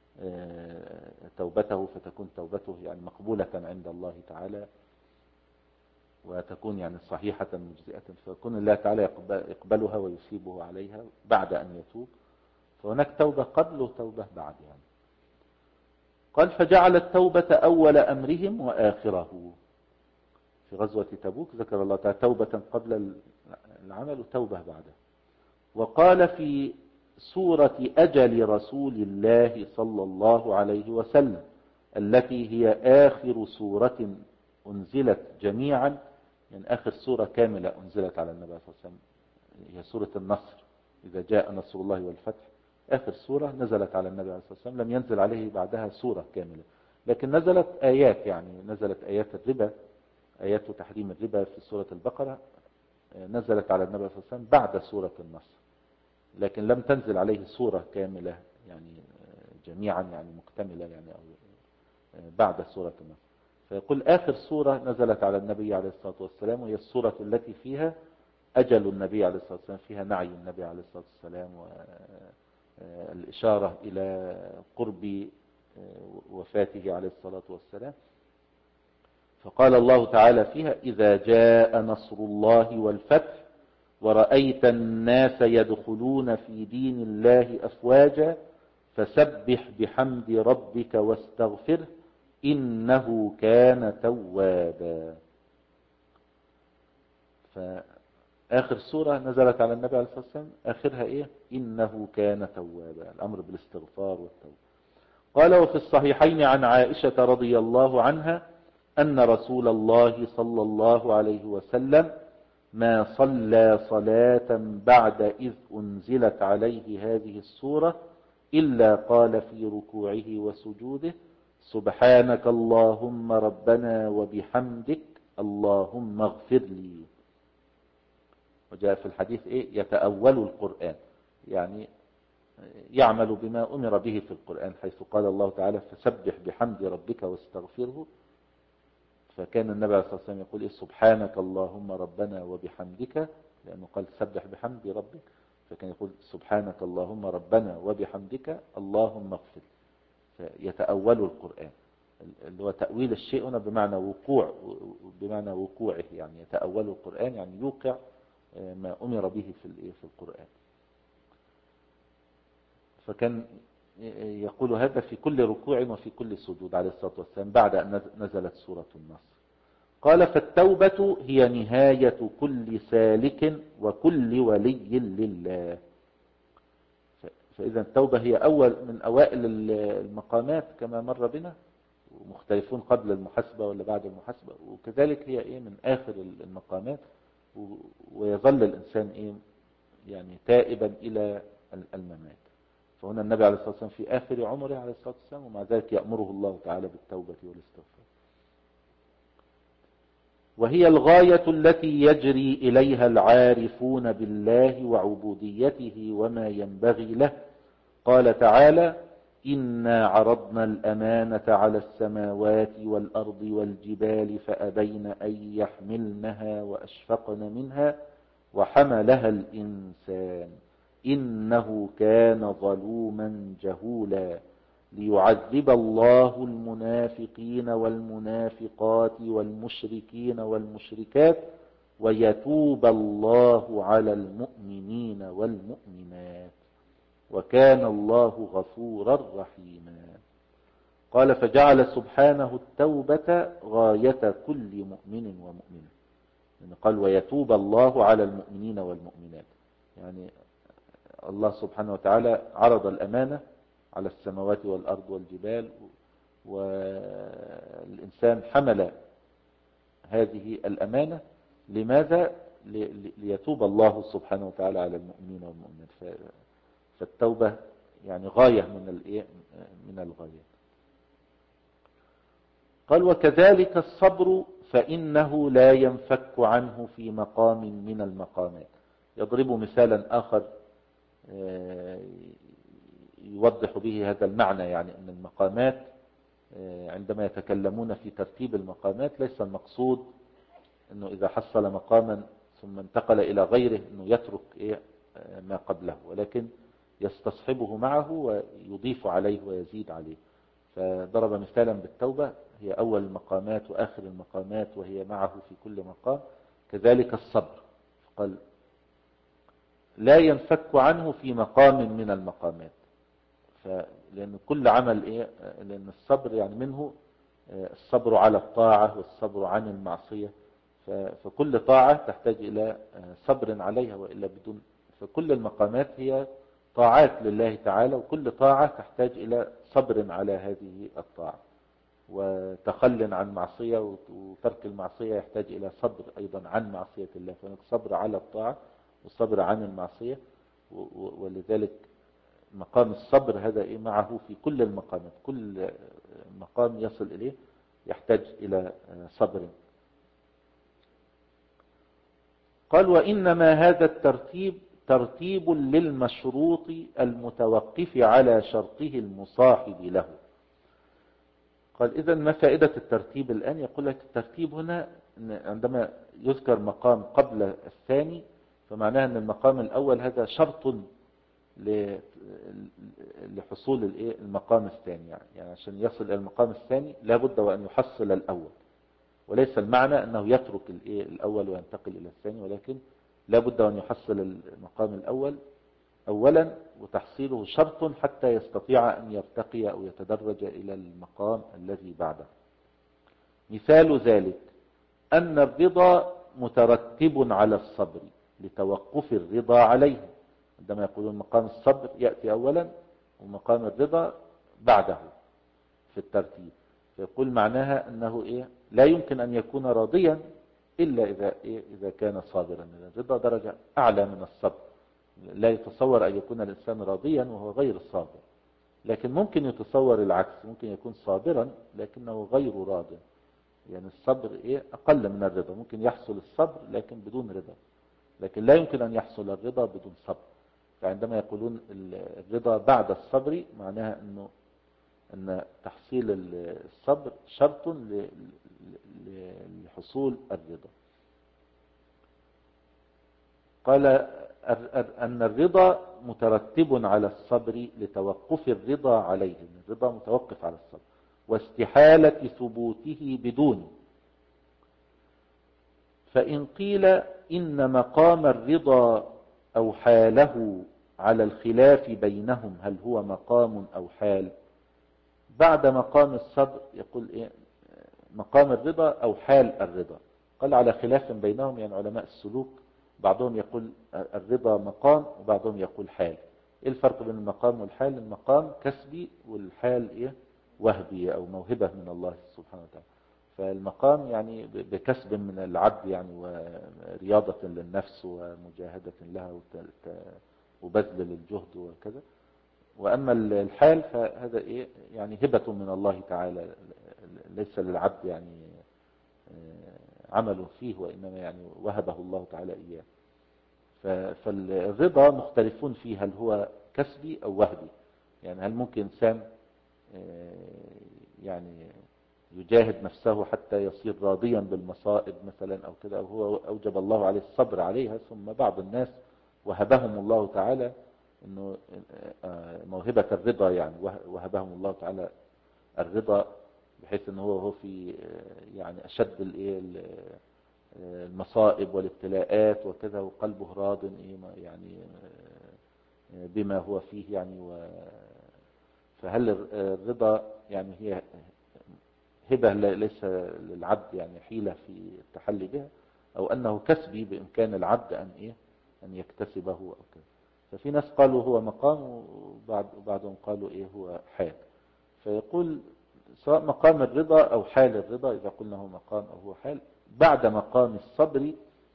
توبته، فتكون توبته يعني مقبولة عند الله تعالى وتكون يعني صحيحة مجزئة، فكون الله تعالى يقبلها ويثيبه عليها بعد أن يتوب. فهناك توبة قبل وتوبة بعد يعني. قال فجعل التوبة أول أمرهم وآخره، في غزوة تبوك ذكر الله تعالى توبة قبل العمل وتوبة بعده. وقال في سورة أجل رسول الله صلى الله عليه وسلم التي هي آخر سورة أنزلت جميعا، يعني آخر سورة كاملة أنزلت على النبي صلى الله عليه وسلم هي سورة النصر، إذا جاء نصر الله والفتح، آخر سورة نزلت على النبي صلى الله عليه وسلم، لم ينزل عليه بعدها سورة كاملة، لكن نزلت آيات، يعني نزلت آيات الربا، آيات تحريم الربا في سورة البقرة نزلت على النبي صلى الله عليه وسلم بعد سورة النصر، لكن لم تنزل عليه سورة كاملة يعني جميعا يعني مكتملة يعني أو بعد سورة النصر. فيقول آخر سورة نزلت على النبي عليه الصلاة والسلام وهي السورة التي فيها أجل النبي عليه الصلاة والسلام، فيها نعي النبي عليه الصلاة والسلام والإشارة إلى قرب وفاته عليه الصلاة والسلام. فقال الله تعالى فيها إذا جاء نصر الله والفتح ورأيت الناس يدخلون في دين الله أفواجا فسبح بحمد ربك واستغفره إنه كان توابا. فآخر سورة نزلت على النبي عليه الصلاة والسلام آخرها إيه؟ إنه كان توابا، الأمر بالاستغفار والتوبة. قال وفي الصحيحين عن عائشة رضي الله عنها أن رسول الله صلى الله عليه وسلم ما صلى صلاة بعد إذ أنزلت عليه هذه السورة إلا قال في ركوعه وسجوده سبحانك اللهم ربنا وبحمدك اللهم اغفر لي. وجاء في الحديث إيه؟ يتأول القرآن، يعني يعمل بما أمر به في القرآن، حيث قال الله تعالى فسبح بحمد ربك واستغفره، فكان النبي عليه الصلاة والسلام يقول إيه؟ سبحانك اللهم ربنا وبحمدك، لأنه قال سبح بحمد ربك، فكان يقول سبحانك اللهم ربنا وبحمدك اللهم اغفر. فيتأول القرآن، اللي هو تأويل الشيء هنا بمعنى وقوع، بمعنى وقوعه، يعني يتأول القرآن يعني يوقع ما أمر به في في القرآن. فكان يقول هذا في كل ركوع وفي كل سجود عليه الصلاة والسلام بعد أن نزلت سورة النصر. قال فالتوبة هي نهاية كل سالك وكل ولي لله. فإذا التوبة هي أول من أوائل المقامات كما مر بنا، ومختلفون قبل المحاسبة ولا بعد المحاسبة، وكذلك هي إيه من آخر المقامات، ويظل الإنسان إيه يعني تائبا إلى الممات. فهنا النبي عليه الصلاة والسلام في آخر عمره عليه الصلاة والسلام، ومع ذلك يأمره الله تعالى بالتوبة والاستغفار. وهي الغاية التي يجري إليها العارفون بالله وعبوديته وما ينبغي له. قال تعالى إنا عرضنا الأمانة على السماوات والأرض والجبال فأبين أن يحملنها وأشفقن منها وحملها الإنسان إنه كان ظلوما جهولا ليعذب الله المنافقين والمنافقات والمشركين والمشركات ويتوب الله على المؤمنين والمؤمنات وكان الله غفورا رحيما. قال فجعل سبحانه التوبة غاية كل مؤمن ومؤمنة، يعني قال ويتوب الله على المؤمنين والمؤمنات، يعني الله سبحانه وتعالى عرض الأمانة على السماوات والأرض والجبال، والإنسان حمل هذه الأمانة لماذا؟ ليتوب الله سبحانه وتعالى على المؤمنين والمؤمنات. فالتوبة يعني غاية من الايه من الغايات. قال وكذلك الصبر فإنه لا ينفك عنه في مقام من المقامات. يضرب مثالا آخر يوضح به هذا المعنى، يعني أن المقامات عندما يتكلمون في ترتيب المقامات ليس المقصود أنه إذا حصل مقاما ثم انتقل إلى غيره أنه يترك إيه ما قبله، ولكن يستصحبه معه ويضيف عليه ويزيد عليه. فضرب مثالا بالتوبة هي أول المقامات وآخر المقامات وهي معه في كل مقام. كذلك الصبر قال لا ينفك عنه في مقام من المقامات، لأن كل عمل إيه لأن الصبر يعني منه الصبر على الطاعة والصبر عن المعصية، فكل طاعة تحتاج إلى صبر عليها، وإلا بدون. فكل المقامات هي طاعات لله تعالى، وكل طاعة تحتاج إلى صبر على هذه الطاعة، وتخل عن معصية، وترك المعصية يحتاج إلى صبر أيضا عن معصية الله. فهناك صبر على الطاعة وصبر عن المعصية، ولذلك مقام الصبر هذا إيه معه في كل المقامات، كل مقام يصل إليه يحتاج إلى صبر. قال وإنما هذا الترتيب ترتيب للمشروط المتوقف على شرطه المصاحب له. قال إذن ما فائدة الترتيب الآن؟ يقول لك الترتيب هنا عندما يذكر مقام قبل الثاني فمعناها أن المقام الأول هذا شرط لحصول المقام الثاني، يعني عشان يصل إلى المقام الثاني لابد وأن يحصل الأول، وليس المعنى أنه يترك الأول وينتقل إلى الثاني، ولكن لابد وأن يحصل المقام الأول أولا، وتحصيله شرط حتى يستطيع أن يرتقي أو يتدرج إلى المقام الذي بعده. مثال ذلك أن الرضا مترتب على الصبر لتوقف الرضا عليه. عندما يقولون مقام الصبر يأتي أولا ومقام الرضا بعده في الترتيب، فيقول معناها أنه إيه؟ لا يمكن أن يكون راضيا إلا إذا, إيه؟ إذا كان صابرا. الرضا درجة أعلى من الصبر، لا يتصور أن يكون الإنسان راضيا وهو غير صابر، لكن ممكن يتصور العكس، ممكن يكون صابرا لكنه غير راض. يعني الصبر إيه؟ أقل من الرضا، ممكن يحصل الصبر لكن بدون رضا، لكن لا يمكن أن يحصل الرضا بدون صبر. فعندما يقولون الرضا بعد الصبر معناها أنه أن تحصيل الصبر شرط لحصول الرضا. قال أن الرضا مترتب على الصبر لتوقف الرضا عليه، الرضا متوقف على الصبر واستحالة ثبوته بدون. فإن قيل إن مقام الرضا أو حاله على الخلاف بينهم هل هو مقام أو حال بعد مقام الصبر، يقول إيه؟ مقام الرضا أو حال الرضا. قال على خلاف بينهم، يعني علماء السلوك بعضهم يقول الرضا مقام وبعضهم يقول حال. إيه الفرق بين المقام والحال؟ المقام كسبي والحال إيه؟ وهبي أو موهبة من الله سبحانه وتعالى. فالمقام يعني بكسب من العبد، يعني ورياضة للنفس ومجاهدة لها وبذل للجهد وكذا. وأما الحال فهذا إيه؟ يعني هبة من الله تعالى، ليس للعبد يعني عمل فيه، وإنما يعني وهبه الله تعالى إياه. فالرضا مختلفون فيه، هل هو كسبي أو وهبي؟ يعني هل ممكن إنسان يعني يجاهد نفسه حتى يصير راضيا بالمصائب مثلا أو كده، أو هو أوجب الله عليه الصبر عليها، ثم بعض الناس وهبهم الله تعالى إنه موهبة الرضا، يعني وهبهم الله تعالى الرضا بحيث إنه هو هو في يعني أشد المصائب والابتلاءات وكذا، وقلبه راض يعني بما هو فيه يعني و فهل الرضا يعني هي هبة ليس للعبد يعني حيلة في التحلي بها، أو أنه كسبي بإمكان العبد أن إيه أن يكتسبه أو كذا؟ ففي ناس قالوا هو مقام، وبعضهم قالوا إيه هو حال. فيقول سواء مقام الرضا أو حال الرضا، إذا قلنا هو مقام أو هو حال بعد مقام الصبر،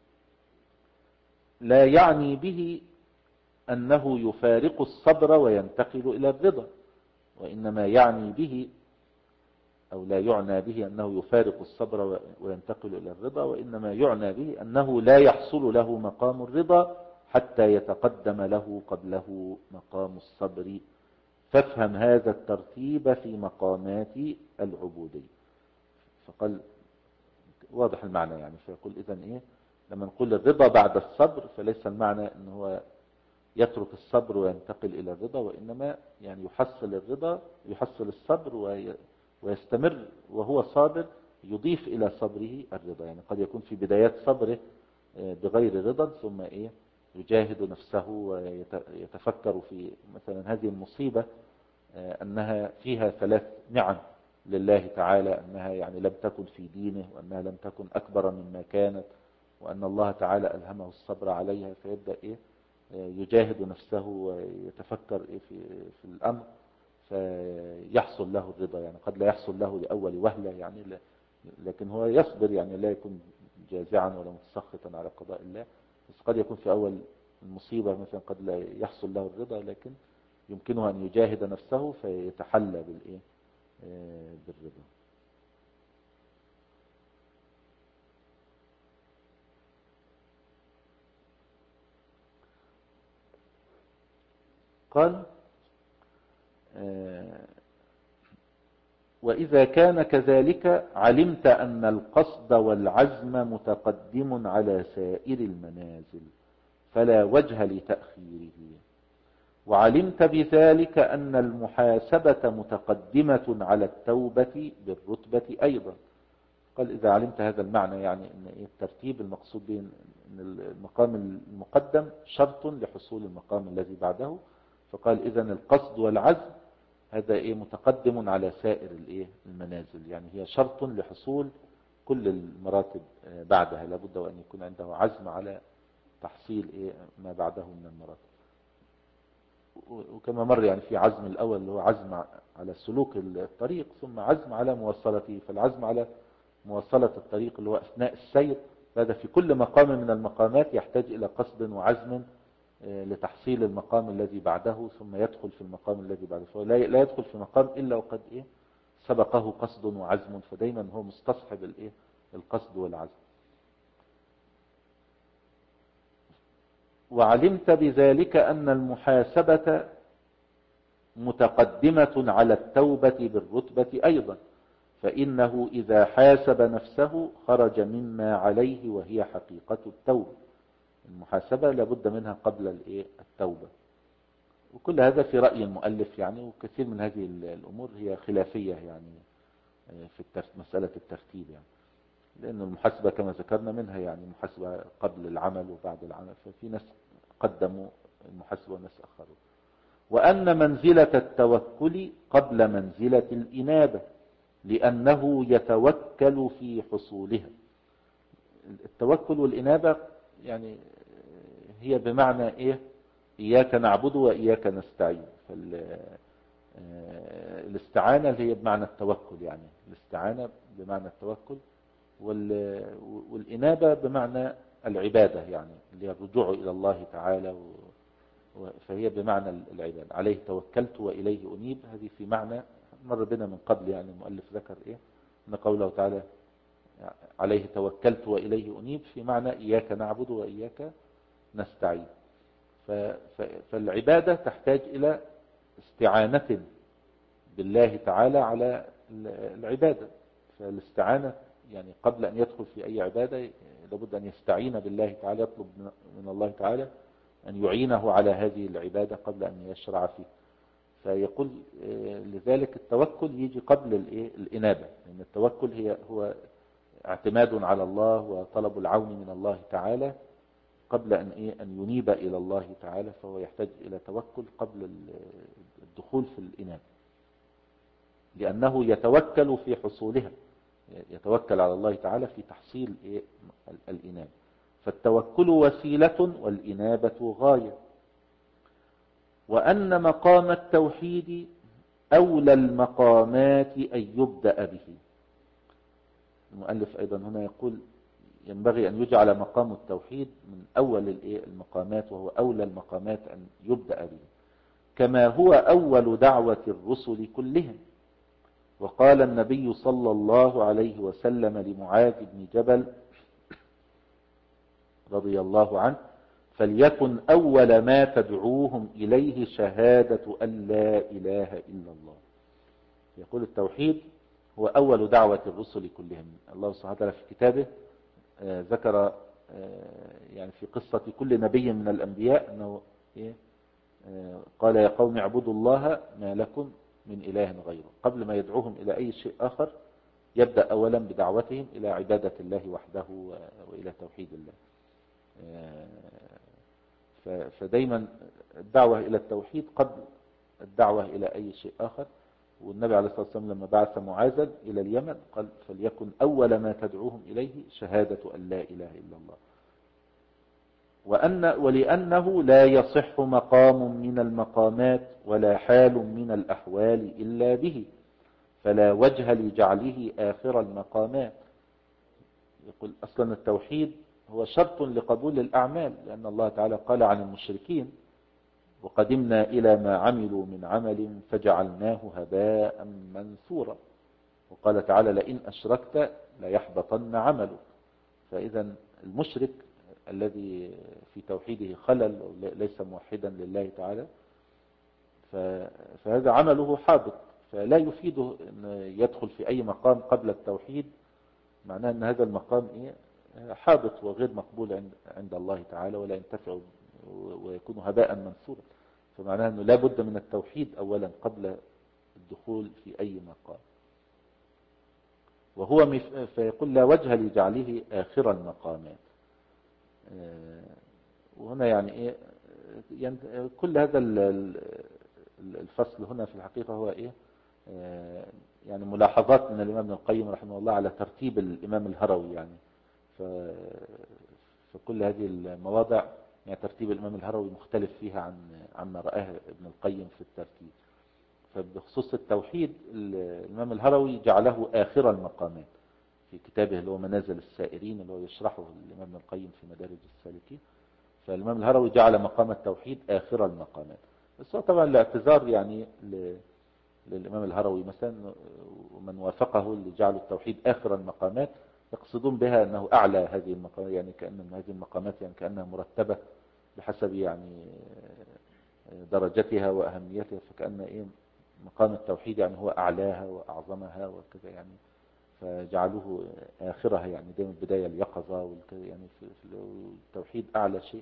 لا يعني به أنه يفارق الصبر وينتقل إلى الرضا، وإنما يعني به أو لا يعنى به أنه يفارق الصبر وينتقل إلى الرضا، وإنما يعنى به أنه لا يحصل له مقام الرضا حتى يتقدم له قبله مقام الصبر. فافهم هذا الترتيب في مقامات العبودية. فقال واضح المعنى يعني، فيقول إذن إيه لما نقول الرضا بعد الصبر فليس المعنى أنه هو يترك الصبر وينتقل إلى الرضا، وإنما يعني يحصل الرضا، يحصل الصبر ويستمر وهو صابر، يضيف إلى صبره الرضا. يعني قد يكون في بدايات صبره بغير رضا، ثم إيه يجاهد نفسه ويتفكر في مثلا هذه المصيبة أنها فيها ثلاث نعم، لله تعالى أنها يعني لم تكن في دينه، وأنها لم تكن أكبر مما كانت، وأن الله تعالى ألهمه الصبر عليها، فيبدأ إيه يجاهد نفسه ويتفكر إيه في, في الأمر، فيحصل له الرضا. يعني قد لا يحصل له لأول وهلة يعني، لكن هو يصبر، يعني لا يكون جازعا ولا متسخطا على قضاء الله، بس قد يكون في أول المصيبة مثلا قد لا يحصل له الرضا، لكن يمكنه أن يجاهد نفسه فيتحلى بالإيه بالرضا. قال وإذا كان كذلك علمت أن القصد والعزم متقدم على سائر المنازل فلا وجه لتأخيره، وعلمت بذلك أن المحاسبة متقدمة على التوبة بالرتبة أيضا. قال إذا علمت هذا المعنى، يعني أن الترتيب المقصود به أن المقام المقدم شرط لحصول المقام الذي بعده، فقال إذن القصد والعزم هذا إيه متقدم على سائر الإيه المنازل، يعني هي شرط لحصول كل المراتب بعدها، لابد وأن يكون عنده عزم على تحصيل إيه ما بعده من المراتب. وكما مر يعني في عزم الأول اللي هو عزم على سلوك الطريق، ثم عزم على مواصلته، فالعزم على مواصلة الطريق اللي هو أثناء السير، هذا في كل مقام من المقامات يحتاج إلى قصد وعزم لتحصيل المقام الذي بعده، ثم يدخل في المقام الذي بعده، فلا لا يدخل في مقام إلا وقد إيه سبقه قصد وعزم، فدايما هو مستصحب الإيه القصد والعزم. وعلمت بذلك أن المحاسبة متقدمة على التوبة بالرتبة أيضا، فإنه إذا حاسب نفسه خرج مما عليه وهي حقيقة التوبة. المحاسبة لابد منها قبل الإيه التوبة، وكل هذا في رأي المؤلف يعني، وكثير من هذه الأمور هي خلافية يعني في مسألة الترتيب، يعني لأن المحاسبة كما ذكرنا منها يعني محاسبة قبل العمل وبعد العمل، ففي ناس قدموا المحاسبة وناس أخروا. وأن منزلة التوكل قبل منزلة الإنابة لأنه يتوكل في حصولها. التوكل والإنابة يعني هي بمعنى إيه إياك نعبد وإياك نستعين، فالاستعانة اللي هي بمعنى التوكل، يعني الاستعانة بمعنى التوكل، والإنابة بمعنى العبادة، يعني اللي هي الرجوع إلى الله تعالى، فهي بمعنى العبادة. عليه توكلت وإليه أنيب، هذه في معنى مر بنا من قبل، يعني المؤلف ذكر إيه أن قوله تعالى عليه توكلت وإليه أنيب في معنى إياك نعبد وإياك نستعين. فالعبادة تحتاج إلى استعانة بالله تعالى على العبادة، فالاستعانة يعني قبل أن يدخل في أي عبادة لابد أن يستعين بالله تعالى، يطلب من الله تعالى أن يعينه على هذه العبادة قبل أن يشرع فيه. فيقول لذلك التوكل يجي قبل الإنابة، لأن التوكل هي هو اعتماد على الله وطلب العون من الله تعالى قبل أن إيه أن ينيب إلى الله تعالى، فهو يحتاج إلى توكل قبل الدخول في الإنابة، لأنه يتوكل في حصولها، يتوكل على الله تعالى في تحصيل إيه الإنابة. فالتوكل وسيلة والإنابة غاية. وأن مقام التوحيد أولى المقامات أن يبدأ به. المؤلف أيضا هنا يقول ينبغي أن يجعل مقام التوحيد من أول المقامات، وهو أولى المقامات أن يبدأ به، كما هو أول دعوة الرسل كلهم. وقال النبي صلى الله عليه وسلم لمعاذ بن جبل رضي الله عنه فليكن أول ما تدعوهم إليه شهادة أن لا إله إلا الله. يقول التوحيد هو أول دعوة الرسل كلهم. الله سبحانه وتعالى في كتابه آه ذكر آه يعني في قصة كل نبي من الأنبياء أنه إيه آه قال يا قوم اعبدوا الله ما لكم من إله غيره. قبل ما يدعوهم إلى أي شيء آخر يبدأ أولا بدعوتهم إلى عبادة الله وحده وإلى توحيد الله. فدايما الدعوة إلى التوحيد قبل الدعوة إلى أي شيء آخر. والنبي عليه الصلاة والسلام لما بعث معاذا إلى اليمن قال فليكن أول ما تدعوهم إليه شهادة أن لا إله إلا الله، وأن ولأنه لا يصح مقام من المقامات ولا حال من الأحوال إلا به، فلا وجه لجعله آخر المقامات. يقول أصلا التوحيد هو شرط لقبول الأعمال، لأن الله تعالى قال عن المشركين وقدمنا إلى ما عملوا من عمل فجعلناه هباء منثورا، وقال تعالى لئن أشركت ليحبطن عملك. فإذا المشرك الذي في توحيده خلل ليس موحدا لله تعالى فهذا عمله حابط، فلا يفيده أن يدخل في أي مقام قبل التوحيد، معناه أن هذا المقام إيه؟ حابط وغير مقبول عند عند الله تعالى ولا ينتفع ويكون هباء منثورا. فمعناه أنه لا بد من التوحيد أولا قبل الدخول في أي مقام. وهو مف... فيقول لا وجه لجعله آخر المقامات. وهنا يعني إيه يعني كل هذا الفصل هنا في الحقيقة هو إيه يعني ملاحظات من الإمام ابن القيم رحمه الله على ترتيب الإمام الهروي. يعني ف... فكل هذه المواضع يعني ترتيب الإمام الهروي مختلف فيها عن عما رآه ابن القيم في الترتيب. فبخصوص التوحيد الإمام الهروي جعله آخر المقامات في كتابه اللي هو منازل السائرين اللي هو يشرحه الإمام ابن القيم في مدارج السالكين. فالإمام الهروي جعل مقام التوحيد آخر المقامات. بس هو طبعا الاعتذار يعني ل... للإمام الهروي مثلا ومن وافقه اللي جعلوا التوحيد آخر المقامات يقصدون بها أنه أعلى هذه المقامات، يعني كأن هذه المقامات يعني كأنها مرتبة بحسب يعني درجتها وأهميتها، فكأن إيه مقام التوحيد يعني هو أعلاها وأعظمها وكذا، يعني فجعلوه آخرها، يعني دائما البداية اليقظة والكذا، يعني في التوحيد أعلى شيء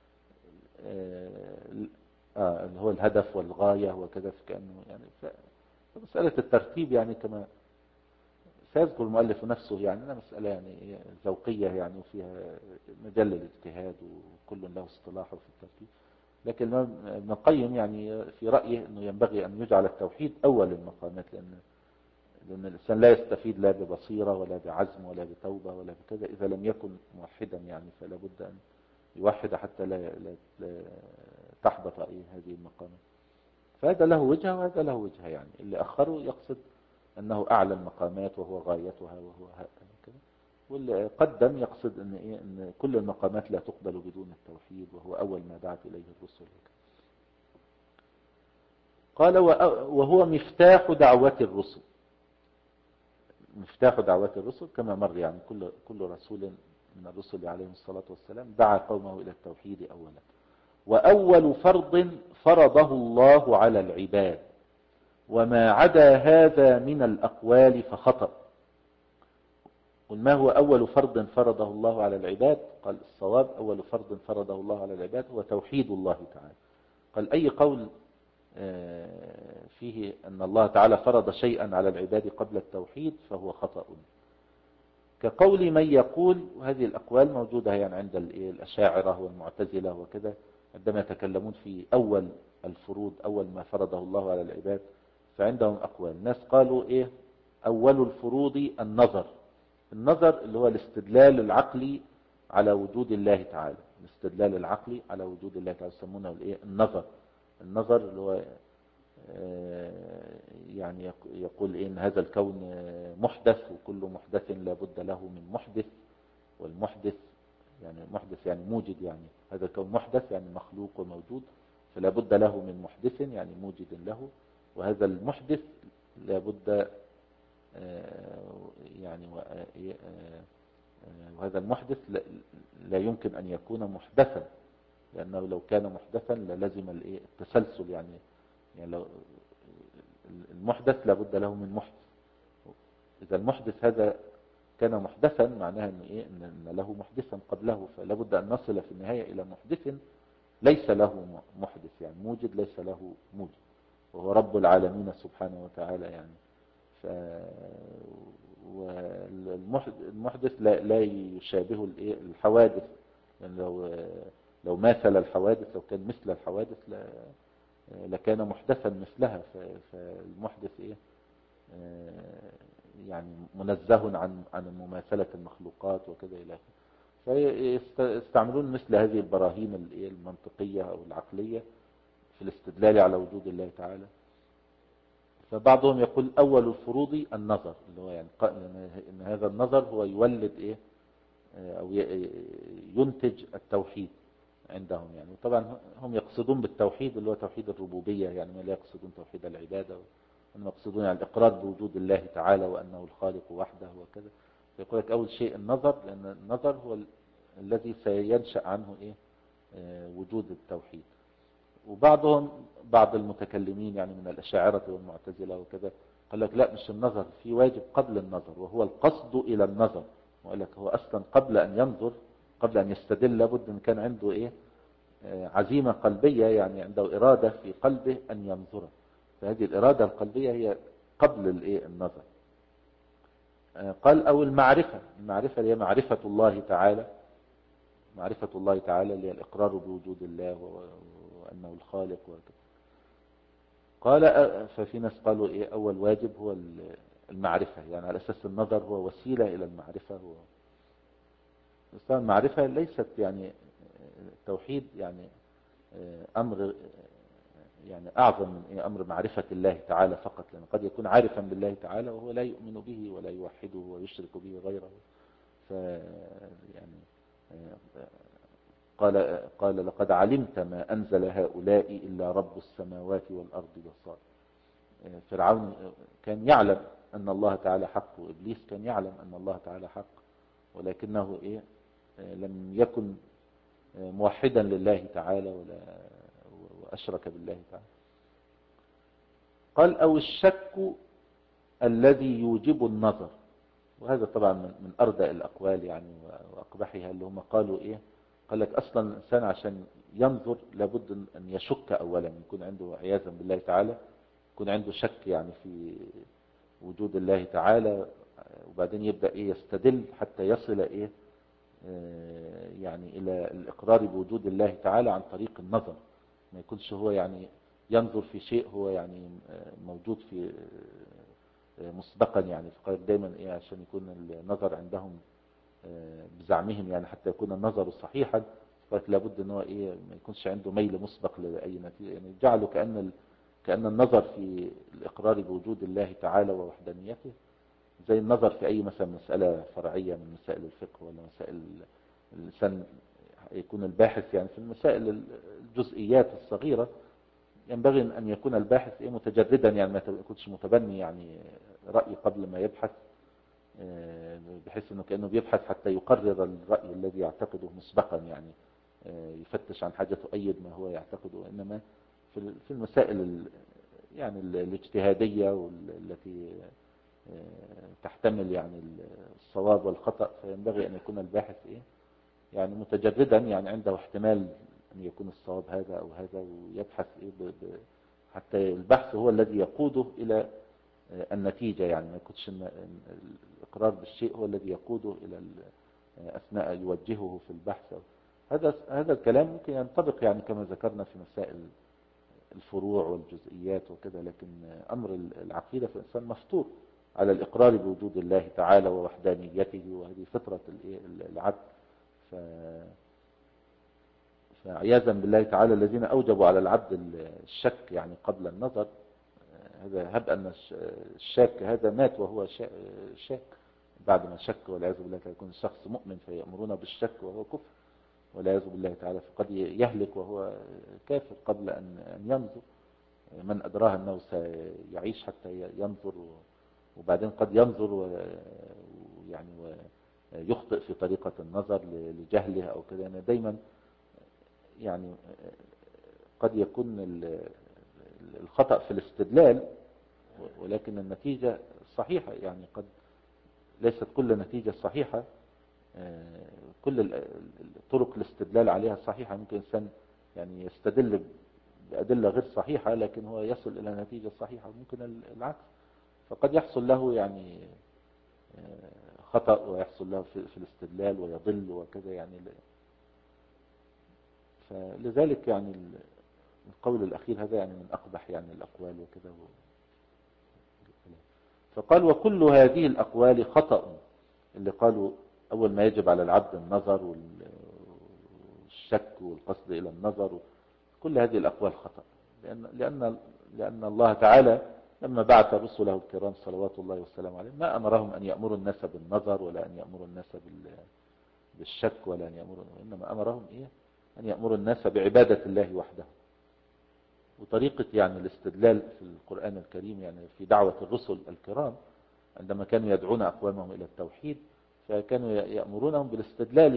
آه اللي هو الهدف والغاية وكذا، فكأنه يعني مسألة الترتيب يعني كما سيذكر المؤلف نفسه يعني أنها مسألة يعني ذوقية يعني وفيها مجال للاجتهاد وكل له اصطلاحه في الترتيب. لكن ابن القيم يعني في رأيه أنه ينبغي أن يجعل التوحيد أول المقامات، لأن لأن الإنسان لا يستفيد لا ببصيرة ولا بعزم ولا بتوبة ولا بكذا إذا لم يكن موحدا، يعني فلا بد أن يوحد حتى لا, لا, لا تحبط أي هذه المقامات. فهذا له وجهة وهذا له وجهة، يعني اللي أخره يقصد أنه أعلى المقامات وهو غايتها وهو كذا، واللي قدم يقصد أن, إيه أن كل المقامات لا تقبل بدون التوحيد وهو أول ما دعت إليه الرسل. قال وهو مفتاح دعوة الرسل. مفتاح دعوة الرسل كما مر، يعني كل كل رسول من الرسل عليهم الصلاة والسلام دعا قومه إلى التوحيد أولا. وأول فرض فرضه الله على العباد، وما عدا هذا من الأقوال فخطأ. وما هو أول فرض فرضه الله على العباد؟ قال الصواب أول فرض فرضه الله على العباد هو توحيد الله تعالى. قال أي قول فيه أن الله تعالى فرض شيئا على العباد قبل التوحيد فهو خطأ، كقول من يقول، وهذه الأقوال موجودة يعني عند الأشاعرة والمعتزلة وكذا، عندما يتكلمون في أول الفروض أول ما فرضه الله على العباد فعندهم أقوال. ناس قالوا إيه أول الفروض النظر، النظر اللي هو الاستدلال العقلي على وجود الله تعالى، الاستدلال العقلي على وجود الله تعالى يسمونه الإيه النظر. النظر اللي هو يعني يقول إن هذا الكون محدث وكل محدث لا بد له من محدث، والمحدث يعني محدث يعني موجد، يعني هذا الكون محدث يعني مخلوق وموجود فلا بد له من محدث يعني موجد له، وهذا المحدث لا بد يعني وهذا المحدث لا يمكن أن يكون محدثا، لأنه لو كان محدثا للزم التسلسل، يعني يعني لو المحدث لابد له من محدث. إذا المحدث هذا كان محدثا معناها إن, إيه؟ إن له محدثا قبله، فلا بد أن نصل في النهاية إلى محدث ليس له محدث، يعني موجد ليس له موجد، وهو رب العالمين سبحانه وتعالى. يعني ف... والمحدث لا, لا يشابه الحوادث، يعني لو لو مثل الحوادث لو كان مثل الحوادث لا لكان محدثا مثلها. فالمحدث إيه يعني منزه عن عن مماثلة المخلوقات وكذا إلى آخره. فيستعملون مثل هذه البراهين المنطقية أو العقلية في الاستدلال على وجود الله تعالى. فبعضهم يقول أول الفروض النظر، اللي هو يعني إن هذا النظر هو يولد إيه أو ينتج التوحيد عندهم. يعني طبعا هم يقصدون بالتوحيد اللي هو توحيد الربوبية، يعني ما لا يقصدون توحيد العبادة، هم يقصدون يعني الإقرار بوجود الله تعالى وأنه الخالق وحده وكذا. فيقول لك أول شيء النظر، لأن النظر هو الذي سينشأ عنه إيه وجود التوحيد. وبعضهم بعض المتكلمين يعني من الأشاعرة والمعتزلة وكذا قال لك لا، مش النظر، في واجب قبل النظر وهو القصد إلى النظر. وقال لك هو أصلا قبل أن ينظر، قبل أن يستدل، لابد أن كان عنده إيه عزيمة قلبية، يعني عنده إرادة في قلبه أن ينظر. فهذه الإرادة القلبية هي قبل الإيه النظر. قال أو المعرفة، المعرفة هي معرفة الله تعالى، معرفة الله تعالى اللي هي الإقرار بوجود الله وأنه الخالق وكذا. قال ففي ناس قالوا إيه أول واجب هو المعرفة، يعني على أساس النظر هو وسيلة إلى المعرفة. هو المعرفة ليست يعني التوحيد يعني أمر يعني أعظم من إيه أمر معرفة الله تعالى فقط، لأن قد يكون عارفا بالله تعالى وهو لا يؤمن به ولا يوحده ويشرك به غيره. ف يعني قال قال لقد علمت ما أنزل هؤلاء إلا رب السماوات والأرض بصائر. فرعون كان يعلم أن الله تعالى حق، وإبليس كان يعلم أن الله تعالى حق، ولكنه إيه لم يكن موحدا لله تعالى ولا وأشرك بالله تعالى. قال أو الشك الذي يوجب النظر، وهذا طبعا من أردأ الأقوال يعني وأقبحها، اللي هم قالوا إيه قال لك أصلا الإنسان عشان ينظر لابد أن يشك أولا، يكون عنده عياذا بالله تعالى يكون عنده شك يعني في وجود الله تعالى، وبعدين يبدأ إيه يستدل حتى يصل إيه يعني إلى الإقرار بوجود الله تعالى عن طريق النظر. ما يكونش هو يعني ينظر في شيء هو يعني موجود في مسبقا، يعني في دايما إيه عشان يكون النظر عندهم بزعمهم يعني حتى يكون النظر صحيحا، لابد ان هو ايه ما يكونش عنده ميل مسبق لاي نتيجه، يعني جعلوا كأن كأن النظر في الإقرار بوجود الله تعالى ووحدانيته زي النظر في أي مثلا مسألة فرعية من مسائل الفقه ولا مسائل الإنسان يكون الباحث يعني في المسائل الجزئيات الصغيرة، ينبغي أن يكون الباحث إيه متجردا، يعني ما يكونش متبني يعني رأي قبل ما يبحث، بحيث أنه كأنه بيبحث حتى يقرر الرأي الذي يعتقده مسبقا، يعني يفتش عن حاجة تؤيد ما هو يعتقده. إنما في المسائل يعني الاجتهادية والتي تحتمل يعني الصواب والخطأ، فينبغي أن يكون الباحث إيه يعني متجردا، يعني عنده احتمال أن يكون الصواب هذا أو هذا، ويبحث إيه ب... ب... حتى البحث هو الذي يقوده إلى النتيجة، يعني ما يكونش الإقرار بالشيء هو الذي يقوده إلى أثناء يوجهه في البحث. هذا هذا الكلام ممكن ينطبق يعني كما ذكرنا في مسائل الفروع والجزئيات وكذا، لكن أمر العقيدة في الإنسان مفطور على الإقرار بوجود الله تعالى ووحدانيته، وهذه فطرة العبد. ف... فعياذا بالله تعالى الذين أوجبوا على العبد الشك يعني قبل النظر، هذا هب أن الشاك هذا مات وهو شاك بعد ما شك، والعياذ بالله يكون الشخص مؤمن فيأمرون بالشك وهو كفر، والعياذ بالله تعالى فقد يهلك وهو كافر قبل أن ينظر. من أدراه أنه سيعيش حتى ينظر، وبعدين قد ينظر ويعني ويخطئ في طريقة النظر لجهله أو كذا. يعني دايما يعني قد يكون الخطأ في الاستدلال، ولكن النتيجة صحيحة، يعني قد ليست كل نتيجة صحيحة، كل طرق الاستدلال عليها صحيحة. ممكن إنسان يعني يستدل بأدلة غير صحيحة لكن هو يصل إلى نتيجة صحيحة، ممكن العكس. فقد يحصل له يعني خطأ ويحصل له في الاستدلال ويضل وكذا يعني. فلذلك يعني القول الأخير هذا يعني من أقبح يعني الأقوال وكذا. فقال وكل هذه الأقوال خطأ، اللي قالوا أول ما يجب على العبد النظر والشك والقصد إلى النظر، كل هذه الأقوال خطأ، لأن, لأن, لأن الله تعالى لما بعث رسله الكرام صلوات الله والسلام عليهم ما أمرهم أن يأمروا الناس بالنظر ولا أن يأمروا الناس بالشك ولا أن يأمروا، إنما أمرهم إيه؟ أن يأمروا الناس بعبادة الله وحده. وطريقة يعني الاستدلال في القرآن الكريم يعني في دعوة الرسل الكرام عندما كانوا يدعون أقوامهم إلى التوحيد، فكانوا يأمرونهم بالاستدلال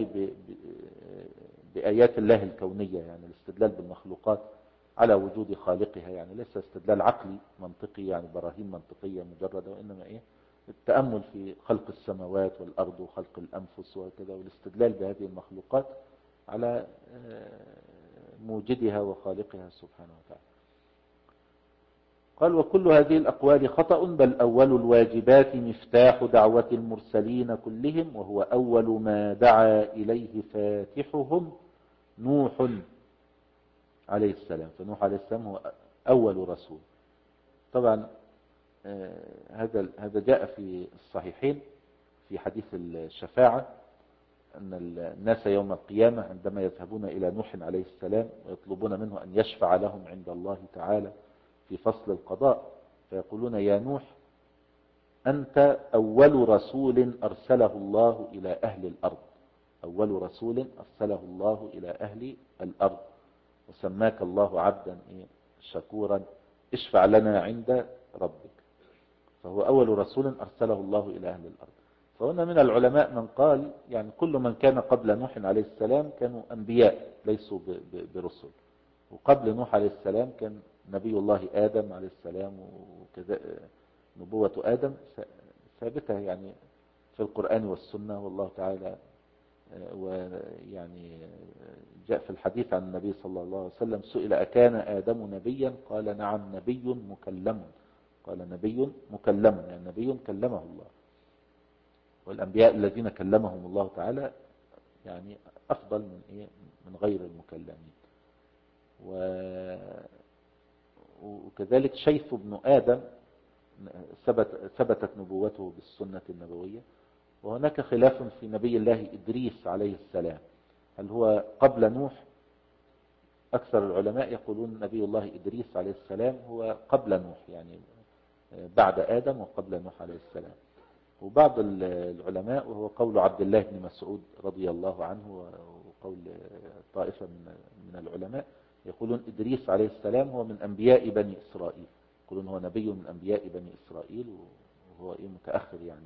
بآيات الله الكونية، يعني الاستدلال بالمخلوقات على وجود خالقها، يعني ليس استدلال عقلي منطقي يعني براهين منطقية مجردة، وإنما إيه التأمل في خلق السماوات والأرض وخلق الأنفس وكذا، والاستدلال بهذه المخلوقات على موجدها وخالقها سبحانه وتعالى. قال وكل هذه الأقوال خطأ، بل أول الواجبات مفتاح دعوة المرسلين كلهم، وهو أول ما دعا إليه فاتحهم نوح عليه السلام. فنوح عليه السلام هو أول رسول. طبعا هذا هذا جاء في الصحيحين في حديث الشفاعة، أن الناس يوم القيامة عندما يذهبون إلى نوح عليه السلام ويطلبون منه أن يشفع لهم عند الله تعالى في فصل القضاء، فيقولون يا نوح أنت أول رسول أرسله الله إلى أهل الأرض، أول رسول أرسله الله إلى أهل الأرض، وسماك الله عبدا شكورا اشفع لنا عند ربك. فهو أول رسول أرسله الله إلى أهل الأرض. فهنا من العلماء من قال يعني كل من كان قبل نوح عليه السلام كانوا أنبياء ليسوا برسل، وقبل نوح عليه السلام كان نبي الله آدم عليه السلام، وكذا نبوة آدم ثابتة يعني في القرآن والسنة، والله تعالى ويعني جاء في الحديث عن النبي صلى الله عليه وسلم سئل أكان آدم نبيا؟ قال نعم نبي مكلم، قال نبي مكلم يعني نبي كلمه الله، والأنبياء الذين كلمهم الله تعالى يعني أفضل من إيه من غير المكلمين. وكذلك شيث بن آدم ثبت ثبتت نبوته بالسنة النبوية. وهناك خلاف في نبي الله إدريس عليه السلام، هل هو قبل نوح؟ أكثر العلماء يقولون نبي الله إدريس عليه السلام هو قبل نوح، يعني بعد آدم وقبل نوح عليه السلام. وبعض العلماء وهو قول عبد الله بن مسعود رضي الله عنه وقول طائفة من العلماء يقولون إدريس عليه السلام هو من أنبياء بني إسرائيل، يقولون هو نبي من أنبياء بني إسرائيل، وهو إيه متأخر يعني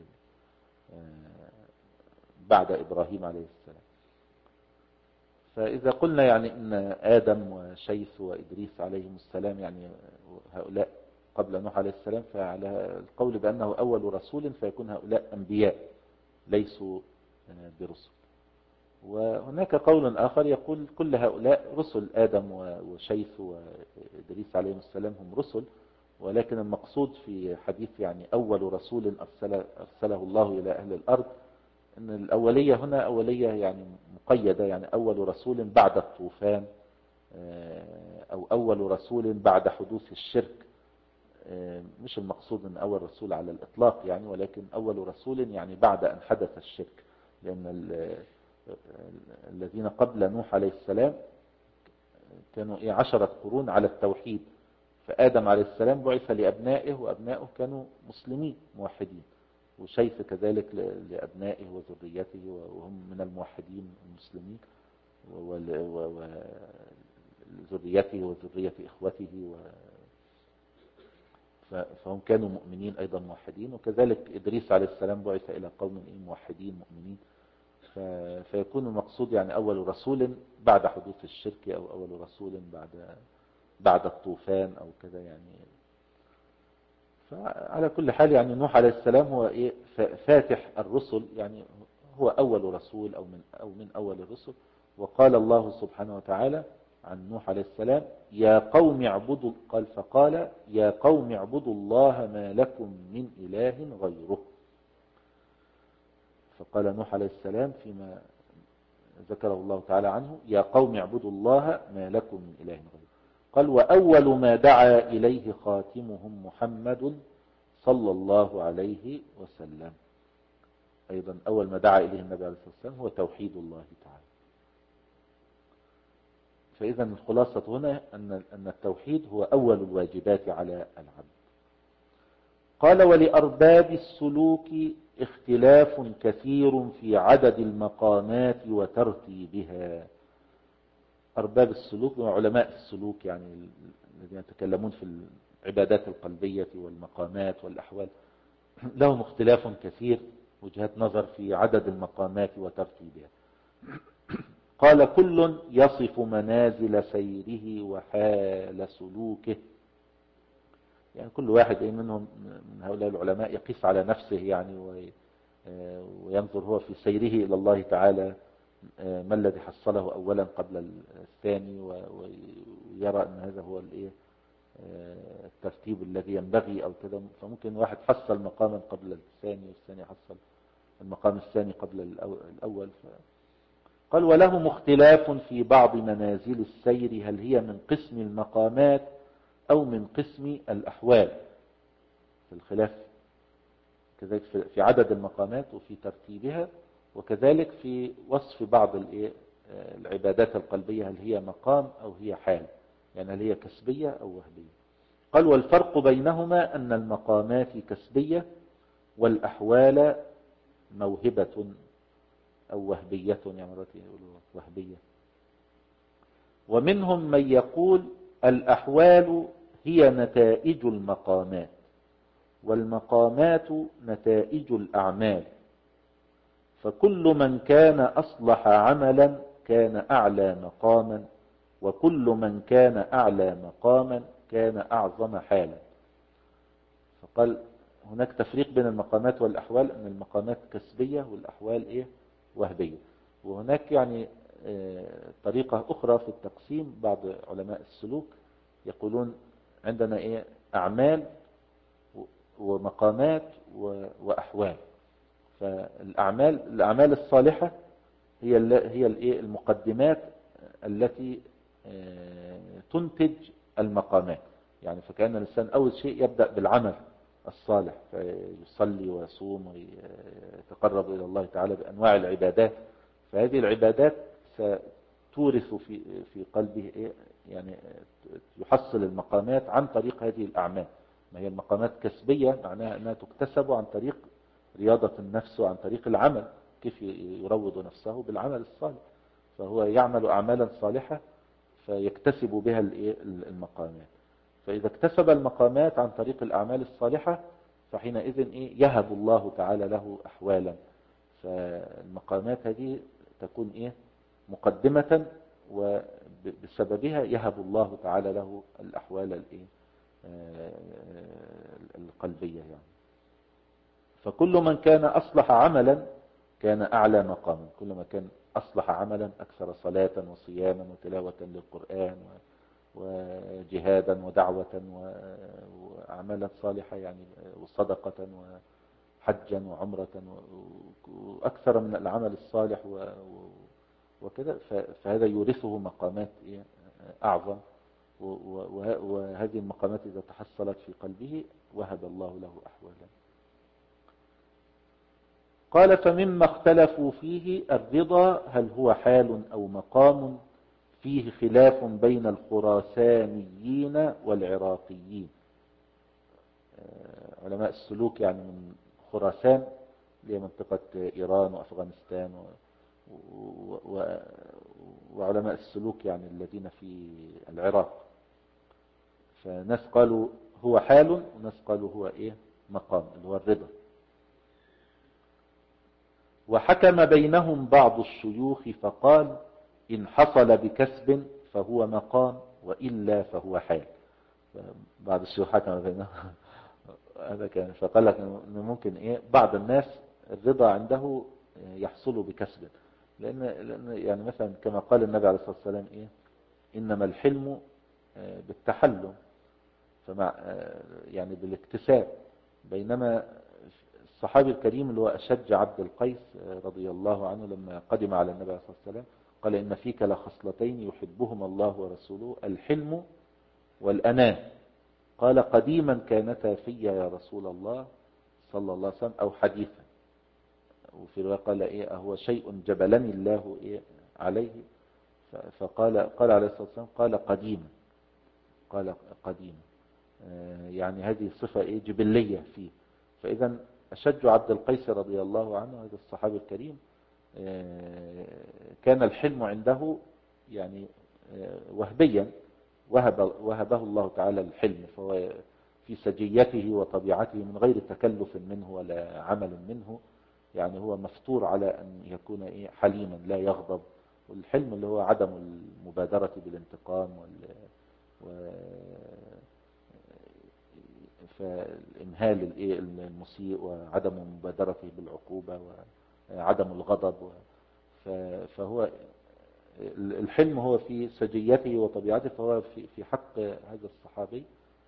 بعد إبراهيم عليه السلام. فإذا قلنا يعني إن آدم وشيث وإدريس عليهم السلام يعني هؤلاء قبل نوح عليه السلام، فعلى القول بأنه أول رسول فيكون هؤلاء أنبياء ليسوا برسل. وهناك قول آخر يقول كل هؤلاء رسل، آدم وشيث وإدريس عليهم السلام هم رسل، ولكن المقصود في حديث يعني أول رسول أرسله, أرسله الله إلى أهل الأرض أن الأولية هنا أولية يعني مقيدة، يعني أول رسول بعد الطوفان، أو أول رسول بعد حدوث الشرك، مش المقصود أن أول رسول على الإطلاق يعني، ولكن أول رسول يعني بعد أن حدث الشرك، لأن الذين قبل نوح عليه السلام كانوا إيه عشرة قرون على التوحيد، فآدم عليه السلام بعث لأبنائه وأبنائه كانوا مسلمين موحدين، وشيث كذلك لأبنائه وذريته وهم من الموحدين المسلمين، وذريته وذرية إخوته، فهم كانوا مؤمنين أيضا موحدين. وكذلك إدريس عليه السلام بعث إلى قوم موحدين مؤمنين، فيكون المقصود يعني أول رسول بعد حدوث الشرك، أو أول رسول بعد بعد الطوفان أو كذا يعني. فعلى كل حال يعني نوح عليه السلام هو إيه فاتح الرسل، يعني هو أول رسول أو من أو من أول الرسل. وقال الله سبحانه وتعالى عن نوح عليه السلام يا قوم اعبدوا، قال فقال يا قوم اعبدوا الله ما لكم من إله غيره. فقال نوح عليه السلام فيما ذكره الله تعالى عنه يا قوم اعبدوا الله ما لكم من إله غيره. قال وأول ما دعا إليه خاتمهم محمد صلى الله عليه وسلم. أيضا أول ما دعا إليه النبي عليه الصلاة والسلام هو توحيد الله تعالى. فإذا الخلاصة هنا أن أن التوحيد هو أول الواجبات على العبد. قال ولأرباب السلوك اختلاف كثير في عدد المقامات وترتيبها. أرباب السلوك وعلماء السلوك يعني الذين يتكلمون في العبادات القلبية والمقامات والأحوال لهم اختلاف كثير وجهات نظر في عدد المقامات وترتيبها. قال كل يصف منازل سيره وحال سلوكه. يعني كل واحد منهم من هؤلاء العلماء يقيس على نفسه يعني وينظر هو في سيره إلى الله تعالى ما الذي حصله أولا قبل الثاني ويرى أن هذا هو الترتيب الذي ينبغي أو كذا. فممكن واحد حصل مقاما قبل الثاني والثاني حصل المقام الثاني قبل الأول. قال وله اختلاف في بعض منازل السير هل هي من قسم المقامات أو من قسم الأحوال. في الخلاف كذلك في عدد المقامات وفي ترتيبها، وكذلك في وصف بعض العبادات القلبية هل هي مقام أو هي حال، يعني هل هي كسبية أو وهبية. قال والفرق بينهما أن المقامات كسبية والأحوال موهبة أو وهبية، يعني مرات يقولوا وهبية. ومنهم من يقول الأحوال هي نتائج المقامات والمقامات نتائج الأعمال، فكل من كان أصلح عملا كان أعلى مقاما، وكل من كان أعلى مقاما كان أعظم حالا. فقال هناك تفريق بين المقامات والأحوال، أن المقامات كسبية والأحوال إيه وهبية. وهناك يعني طريقة أخرى في التقسيم، بعض علماء السلوك يقولون عندنا إيه أعمال ومقامات وأحوال. فالأعمال الأعمال الصالحة هي هي الإيه المقدمات التي تنتج المقامات. يعني فكأن الإنسان أول شيء يبدأ بالعمل الصالح، فيصلي ويصوم ويتقرب إلى الله تعالى بأنواع العبادات. فهذه العبادات ستورث في في قلبه إيه يعني يحصل المقامات عن طريق هذه الأعمال. ما هي المقامات كسبية معناها أنها تكتسب عن طريق رياضة النفس وعن طريق العمل، كيف يروض نفسه بالعمل الصالح. فهو يعمل أعمالا صالحة فيكتسب بها المقامات. فإذا اكتسب المقامات عن طريق الأعمال الصالحة فحينئذ إيه يهب الله تعالى له أحوالا. فالمقامات هذه تكون إيه مقدمة، وبسببها يهب الله تعالى له الأحوال الإيه القلبية يعني. فكل من كان أصلح عملا كان أعلى مقاما، كل ما كان أصلح عملا أكثر صلاة وصياما وتلاوة للقرآن وجهادا ودعوة وأعمالا صالحة يعني وصدقة وحجا وعمرة وأكثر من العمل الصالح وكذا، فهذا يورثه مقامات أعظم. وهذه المقامات إذا تحصلت في قلبه وهب الله له أحوالا. قال فمما اختلفوا فيه الرضا هل هو حال أو مقام، فيه خلاف بين الخراسانيين والعراقيين. علماء السلوك يعني من خراسان اللي هي منطقة إيران وأفغانستان و... و... وعلماء السلوك يعني الذين في العراق. فناس قالوا هو حال وناس قالوا هو إيه مقام اللي هو الرضا. وحكم بينهم بعض الشيوخ فقال إن حصل بكسب فهو مقام وإلا فهو حال. بعض الشيوخ حكم بينهم هذا كان. فقال لك إنه ممكن إيه بعض الناس الرضا عنده يحصل بكسب، لأن, لأن يعني مثلا كما قال النبي عليه الصلاة والسلام إيه إنما الحلم بالتحلم، فمع يعني بالاكتساب. بينما الصحابي الكريم اللي هو أشج عبد القيس رضي الله عنه لما قدم على النبي عليه الصلاة والسلام قال إن فيك لخصلتين يحبهما الله ورسوله الحلم والأناة. قال قديما كانتا في يا رسول الله صلى الله عليه وسلم أو حديثا. وفي رواية قال إيه أهو شيء جبلني الله إيه عليه. فقال قال عليه الصلاة والسلام قال قديما، قال قديما يعني هذه صفة إيه جبلية فيه. فإذا أشج عبد القيس رضي الله عنه هذا الصحابي الكريم كان الحلم عنده يعني وهبيا، وهب وهبه الله تعالى الحلم، فهو في سجيته وطبيعته من غير تكلف منه ولا عمل منه، يعني هو مفطور على أن يكون إيه حليما لا يغضب. والحلم اللي هو عدم المبادرة بالانتقام وال و فالإمهال الإيه المسيء وعدم مبادرته بالعقوبة وعدم الغضب. فهو الحلم هو في سجيته وطبيعته، فهو في في حق هذا الصحابي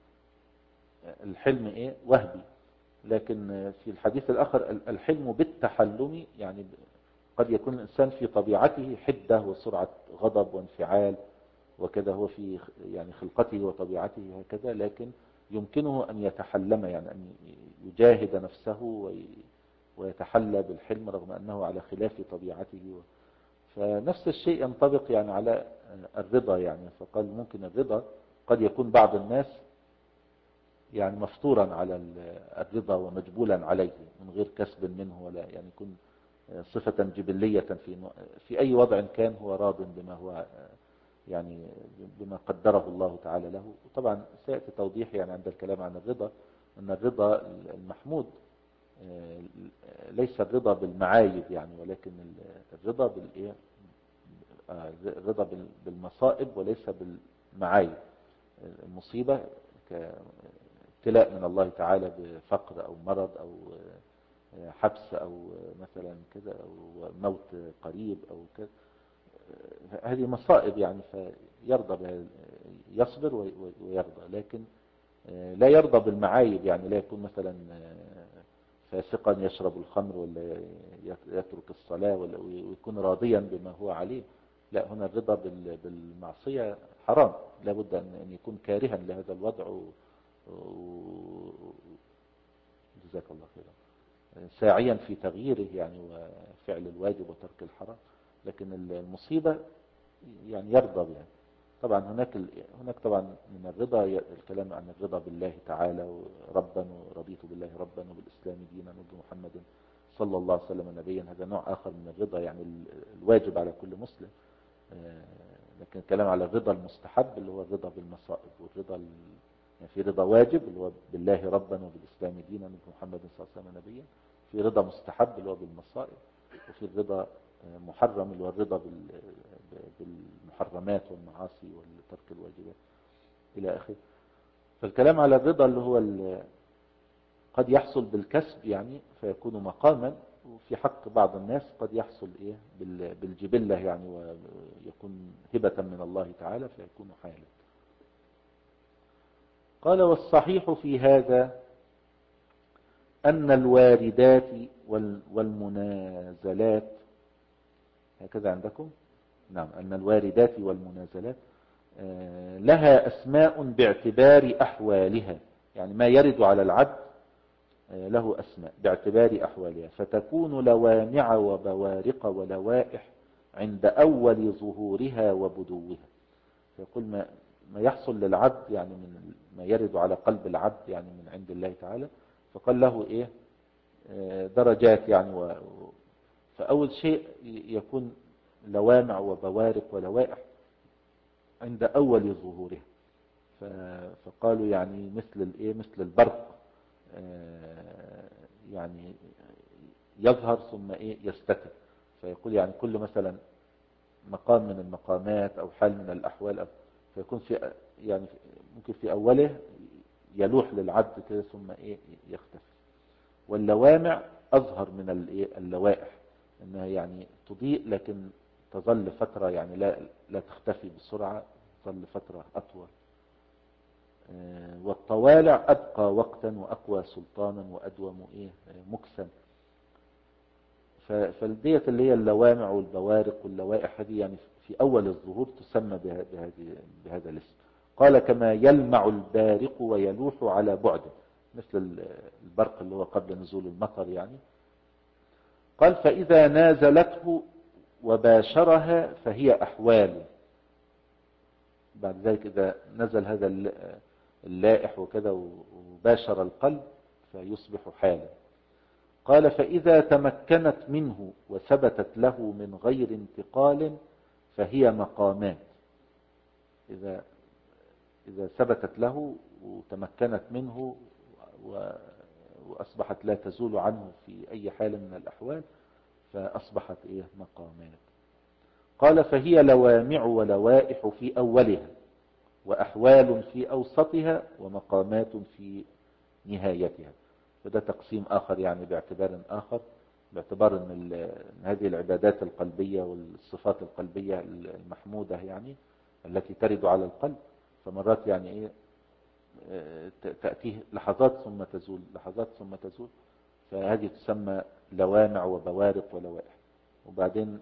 الحلم إيه وهبي. لكن في الحديث الآخر الحلم بالتحلم، يعني قد يكون الإنسان في طبيعته حدة وسرعة غضب وانفعال وكذا، هو في يعني خلقته وطبيعته هكذا، لكن يمكنه أن يتحلم، يعني أن يجاهد نفسه ويتحلى بالحلم رغم أنه على خلاف طبيعته. فنفس الشيء ينطبق يعني على الرضا. يعني فقال ممكن الرضا قد يكون بعض الناس يعني مفطورا على الرضا ومجبولا عليه من غير كسب منه، ولا يعني يكون صفة جبلية في في أي وضع كان هو راض بما هو يعني بما قدره الله تعالى له. وطبعا سيأتي توضيح يعني عند الكلام عن الرضا أن الرضا المحمود ليس الرضا بالمعايب يعني، ولكن الرضا بالإيه الرضا بالمصائب وليس بالمعايب. المصيبة كابتلاء من الله تعالى بفقر أو مرض أو حبس أو مثلا كذا أو موت قريب أو كذا، هذه مصائب يعني، فيرضى يصبر ويرضى. لكن لا يرضى بالمعايب، يعني لا يكون مثلا فاسقا يشرب الخمر ولا يترك الصلاة ويكون راضيا بما هو عليه. لا، هنا الرضا بالمعصية حرام، لابد أن يكون كارها لهذا الوضع جزاك الله خيرا ساعيا في تغييره يعني وفعل الواجب وترك الحرام. لكن المصيبة يعني يرضى بها. طبعا هناك هناك طبعا من الرضا الكلام عن الرضا بالله تعالى ربا، ورضيت بالله ربا وبالإسلام دينا وبمحمد صلى الله عليه وسلم نبيا. هذا نوع آخر من الرضا يعني الواجب على كل مسلم. لكن الكلام على الرضا المستحب اللي هو الرضا بالمصائب، والرضا يعني في رضا واجب اللي هو بالله ربا وبالإسلام دينا وبمحمد صلى الله عليه وسلم نبيا، في رضا مستحب اللي هو بالمصائب، وفي الرضا محرم اللي هو الرضا بالمحرمات والمعاصي وترك الواجبات إلى آخره. فالكلام على الرضا اللي هو قد يحصل بالكسب يعني فيكون مقاما، وفي حق بعض الناس قد يحصل إيه بالجبلة يعني ويكون هبة من الله تعالى فيكون حالا. قال والصحيح في هذا أن الواردات والمنازلات، هكذا عندكم؟ نعم، أن الواردات والمنازلات لها أسماء باعتبار أحوالها، يعني ما يرد على العبد له أسماء باعتبار أحوالها، فتكون لوامع وبوارق ولوائح عند أول ظهورها وبدوها. فيقول ما ما يحصل للعبد يعني من ما يرد على قلب العبد يعني من عند الله تعالى، فقال له إيه درجات يعني و... فأول شيء يكون لوامع وبوارق ولوائح عند أول ظهورها. فقالوا يعني مثل الإيه مثل البرق يعني يظهر ثم إيه يستتر. فيقول يعني كل مثلا مقام من المقامات أو حال من الأحوال أو فيكون في يعني ممكن في أوله يلوح للعبد كده ثم إيه يختفي. واللوامع أظهر من الإيه اللوائح، إنها يعني تضيء لكن تظل فترة يعني لا لا تختفي بسرعة، تظل فترة أطول. والطوالع أبقى وقتا وأقوى سلطانا وأدوم إيه مكسا. فالدية اللي هي اللوامع والبوارق واللوائح هذه يعني في أول الظهور تسمى بهذه بهذا الاسم. قال كما يلمع البارق ويلوح على بعده، مثل البرق اللي هو قبل نزول المطر يعني. قال فإذا نازلته وباشرها فهي أحوال. بعد ذلك إذا نزل هذا اللائح وكذا وباشر القلب فيصبح حالا. قال فإذا تمكنت منه وثبتت له من غير انتقال فهي مقامات. إذا إذا ثبتت له وتمكنت منه وأصبحت لا تزول عنه في أي حال من الأحوال فأصبحت إيه مقامات. قال فهي لوامع ولوائح في أولها وأحوال في أوسطها ومقامات في نهايتها. فده تقسيم آخر يعني باعتبار آخر، باعتبار أن هذه العبادات القلبية والصفات القلبية المحمودة يعني التي ترد على القلب، فمرات يعني إيه تأتيه لحظات ثم تزول، لحظات ثم تزول، فهذه تسمى لوامع وبوارق ولوائح. وبعدين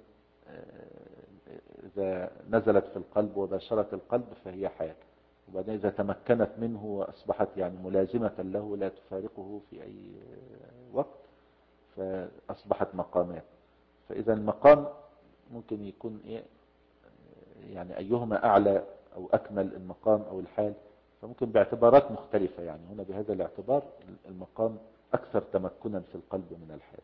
إذا نزلت في القلب وباشرت القلب فهي حال. وبعدين إذا تمكنت منه وأصبحت يعني ملازمة له لا تفارقه في أي وقت فأصبحت مقامات. فإذا المقام ممكن يكون إيه يعني أيهما أعلى أو أكمل، المقام أو الحال، فممكن باعتبارات مختلفة. يعني هنا بهذا الاعتبار المقام أكثر تمكنا في القلب من الحال.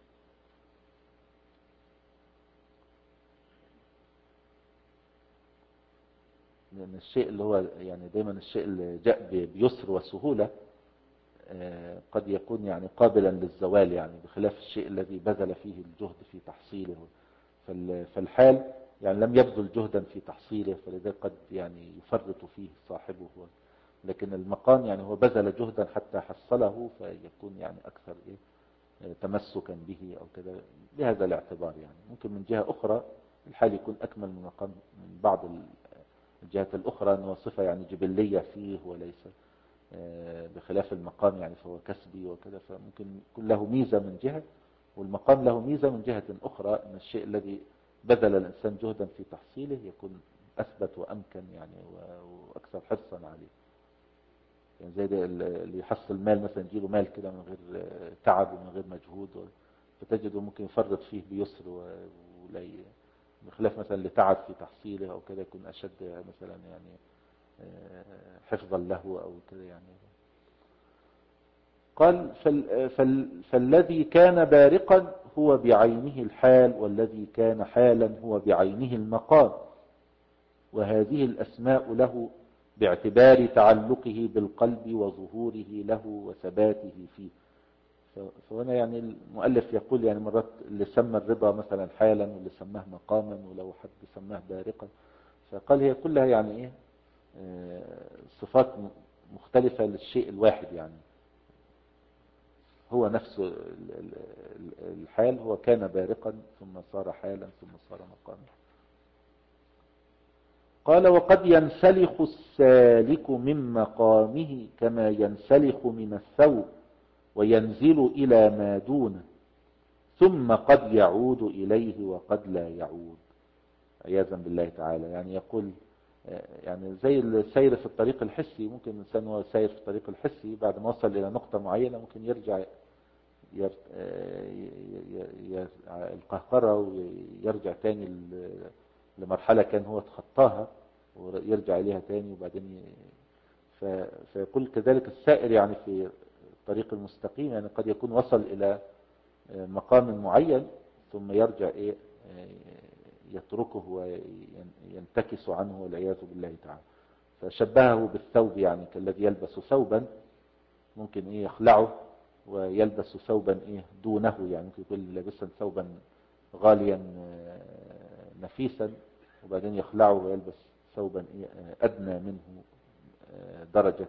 لأن الشيء اللي هو يعني دايما الشيء اللي جاء بيسر وسهولة قد يكون يعني قابلا للزوال، يعني بخلاف الشيء الذي بذل فيه الجهد في تحصيله. فالحال يعني لم يبذل جهدا في تحصيله فلذلك قد يعني يفرط فيه صاحبه، لكن المقام يعني هو بذل جهدا حتى حصله فيكون يعني أكثر إيه تمسكا به أو كذا. بهذا الاعتبار يعني ممكن من جهة أخرى الحال يكون أكمل من مقام من بعض الجهات الأخرى، أنه صفة يعني جبلية فيه وليس بخلاف المقام يعني فهو كسبي وكذا، فممكن يكون له ميزة من جهة والمقام له ميزة من جهة أخرى، أن الشيء الذي بذل الإنسان جهدا في تحصيله يكون أثبت وأمكن يعني وأكثر حرصا عليه. يعني زي ده اللي يحصل مال مثلا يجيله مال كده من غير تعب ومن غير مجهود، فتجده ممكن يفرط فيه بيسر ولا بخلاف مثلا اللي تعب في تحصيله أو كده يكون أشد مثلا يعني حفظا له أو كده يعني. قال فال فال فالذي كان بارقا هو بعينه الحال، والذي كان حالا هو بعينه المقام، وهذه الأسماء له باعتبار تعلقه بالقلب وظهوره له وثباته فيه. فهنا يعني المؤلف يقول يعني مرات اللي سمى الرضا مثلا حالا واللي سماه مقاما ولو حد سماه بارقا، فقال هي كلها يعني ايه صفات مختلفة للشيء الواحد. يعني هو نفسه الحال هو كان بارقا ثم صار حالا ثم صار مقاما. قال وقد ينسلخ السالك من مقامه كما ينسلخ من الثوب وينزل إلى ما دونه، ثم قد يعود إليه وقد لا يعود، عياذا بالله تعالى. يعني يقول يعني زي السير في الطريق الحسي، ممكن الإنسان هو سير في الطريق الحسي بعد ما وصل إلى نقطة معينة ممكن يرجع القهقرة ويرجع تاني لمرحلة كان هو تخطاها ويرجع إليها تاني. وبعدين فيقول كذلك السائر يعني في الطريق المستقيم يعني قد يكون وصل إلى مقام معين ثم يرجع إيه يتركه وينتكس عنه والعياذ بالله تعالى. فشبهه بالثوب يعني كالذي يلبس ثوبا ممكن إيه يخلعه ويلبس ثوبا إيه دونه، يعني ممكن يكون لابسا ثوبا غاليا نفيسا وبعدين يخلعه ويلبس ثوبا إيه أدنى منه درجة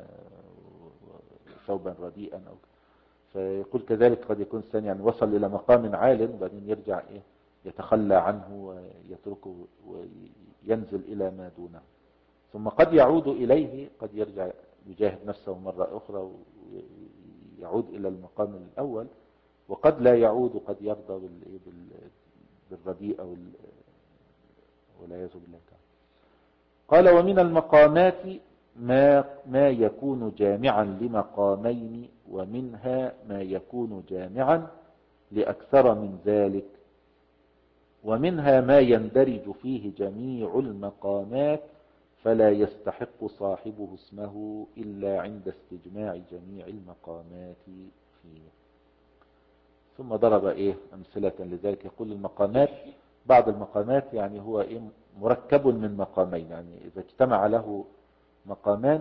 وثوبا رديئا أو. فيقول كذلك قد يكون الإنسان يعني وصل إلى مقام عال وبعدين يرجع إيه يتخلى عنه ويتركه وينزل إلى ما دونه، ثم قد يعود إليه، قد يرجع يجاهد نفسه مرة أخرى ويعود إلى المقام الأول، وقد لا يعود وقد يرضى بالرديء والعياذ بالله تعالى. قال ومن المقامات ما, ما يكون جامعا لمقامين، ومنها ما يكون جامعا لأكثر من ذلك، ومنها ما يندرج فيه جميع المقامات فلا يستحق صاحبه اسمه إلا عند استجماع جميع المقامات فيه. ثم ضرب إيه أمثلة لذلك، يقول المقامات بعض المقامات يعني هو إيه مركب من مقامين، يعني إذا اجتمع له مقامان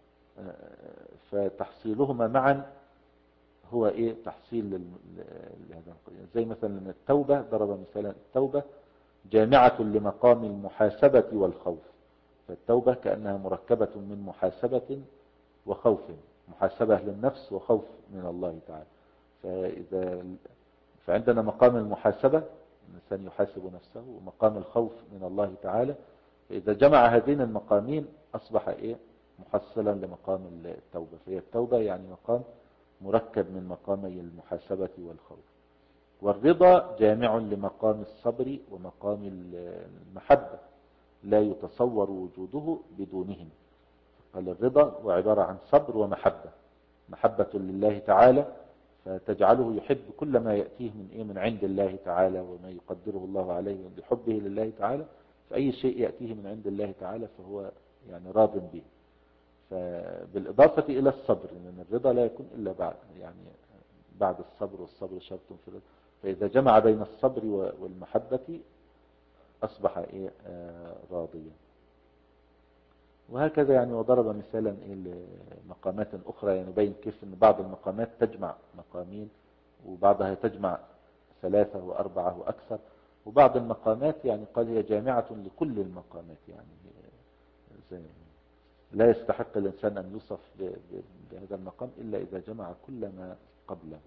فتحصيلهما معا هو إيه تحصيل لهذا، زي مثلا التوبة، ضرب مثلا التوبة جامعة لمقام المحاسبة والخوف، فالتوبة كأنها مركبة من محاسبة وخوف، محاسبة للنفس وخوف من الله تعالى. فإذا فعندنا مقام المحاسبة الإنسان يحاسب نفسه، ومقام الخوف من الله تعالى، فإذا جمع هذين المقامين أصبح إيه محصلا لمقام التوبة. فهي التوبة يعني مقام مركب من مقامي المحاسبة والخوف. والرضا جامع لمقام الصبر ومقام المحبة، لا يتصور وجوده بدونهم. قال الرضا هو عبارة عن صبر ومحبة، محبة لله تعالى فتجعله يحب كل ما يأتيه من إيه من عند الله تعالى، وما يقدره الله عليه بحبه لله تعالى، فأي شيء يأتيه من عند الله تعالى فهو يعني راض به. فبالإضافة إلى الصبر، لأن الرضا لا يكون إلا بعد يعني بعد الصبر، والصبر شرط في الرضا، فإذا جمع بين الصبر والمحبة أصبح إيه آه راضيا. وهكذا يعني. وضرب مثالا إيه لمقامات أخرى يعني يبين كيف أن بعض المقامات تجمع مقامين، وبعضها تجمع ثلاثة وأربعة وأكثر، وبعض المقامات يعني قال هي جامعة لكل المقامات، يعني زي لا يستحق الإنسان أن يوصف بهذا المقام إلا إذا جمع كل ما قبله.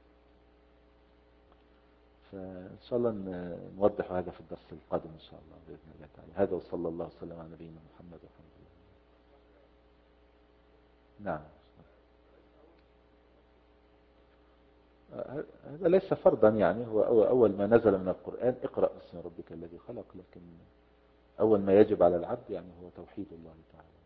فإن شاء الله نوضح هذا في الدرس القادم إن شاء الله بإذن الله تعالى. هذا وصلى الله وسلم على نبينا محمد والحمد لله. نعم. هذا ليس فرضا يعني، هو أول ما نزل من القرآن اقرأ باسم ربك الذي خلق، لكن أول ما يجب على العبد يعني هو توحيد الله تعالى.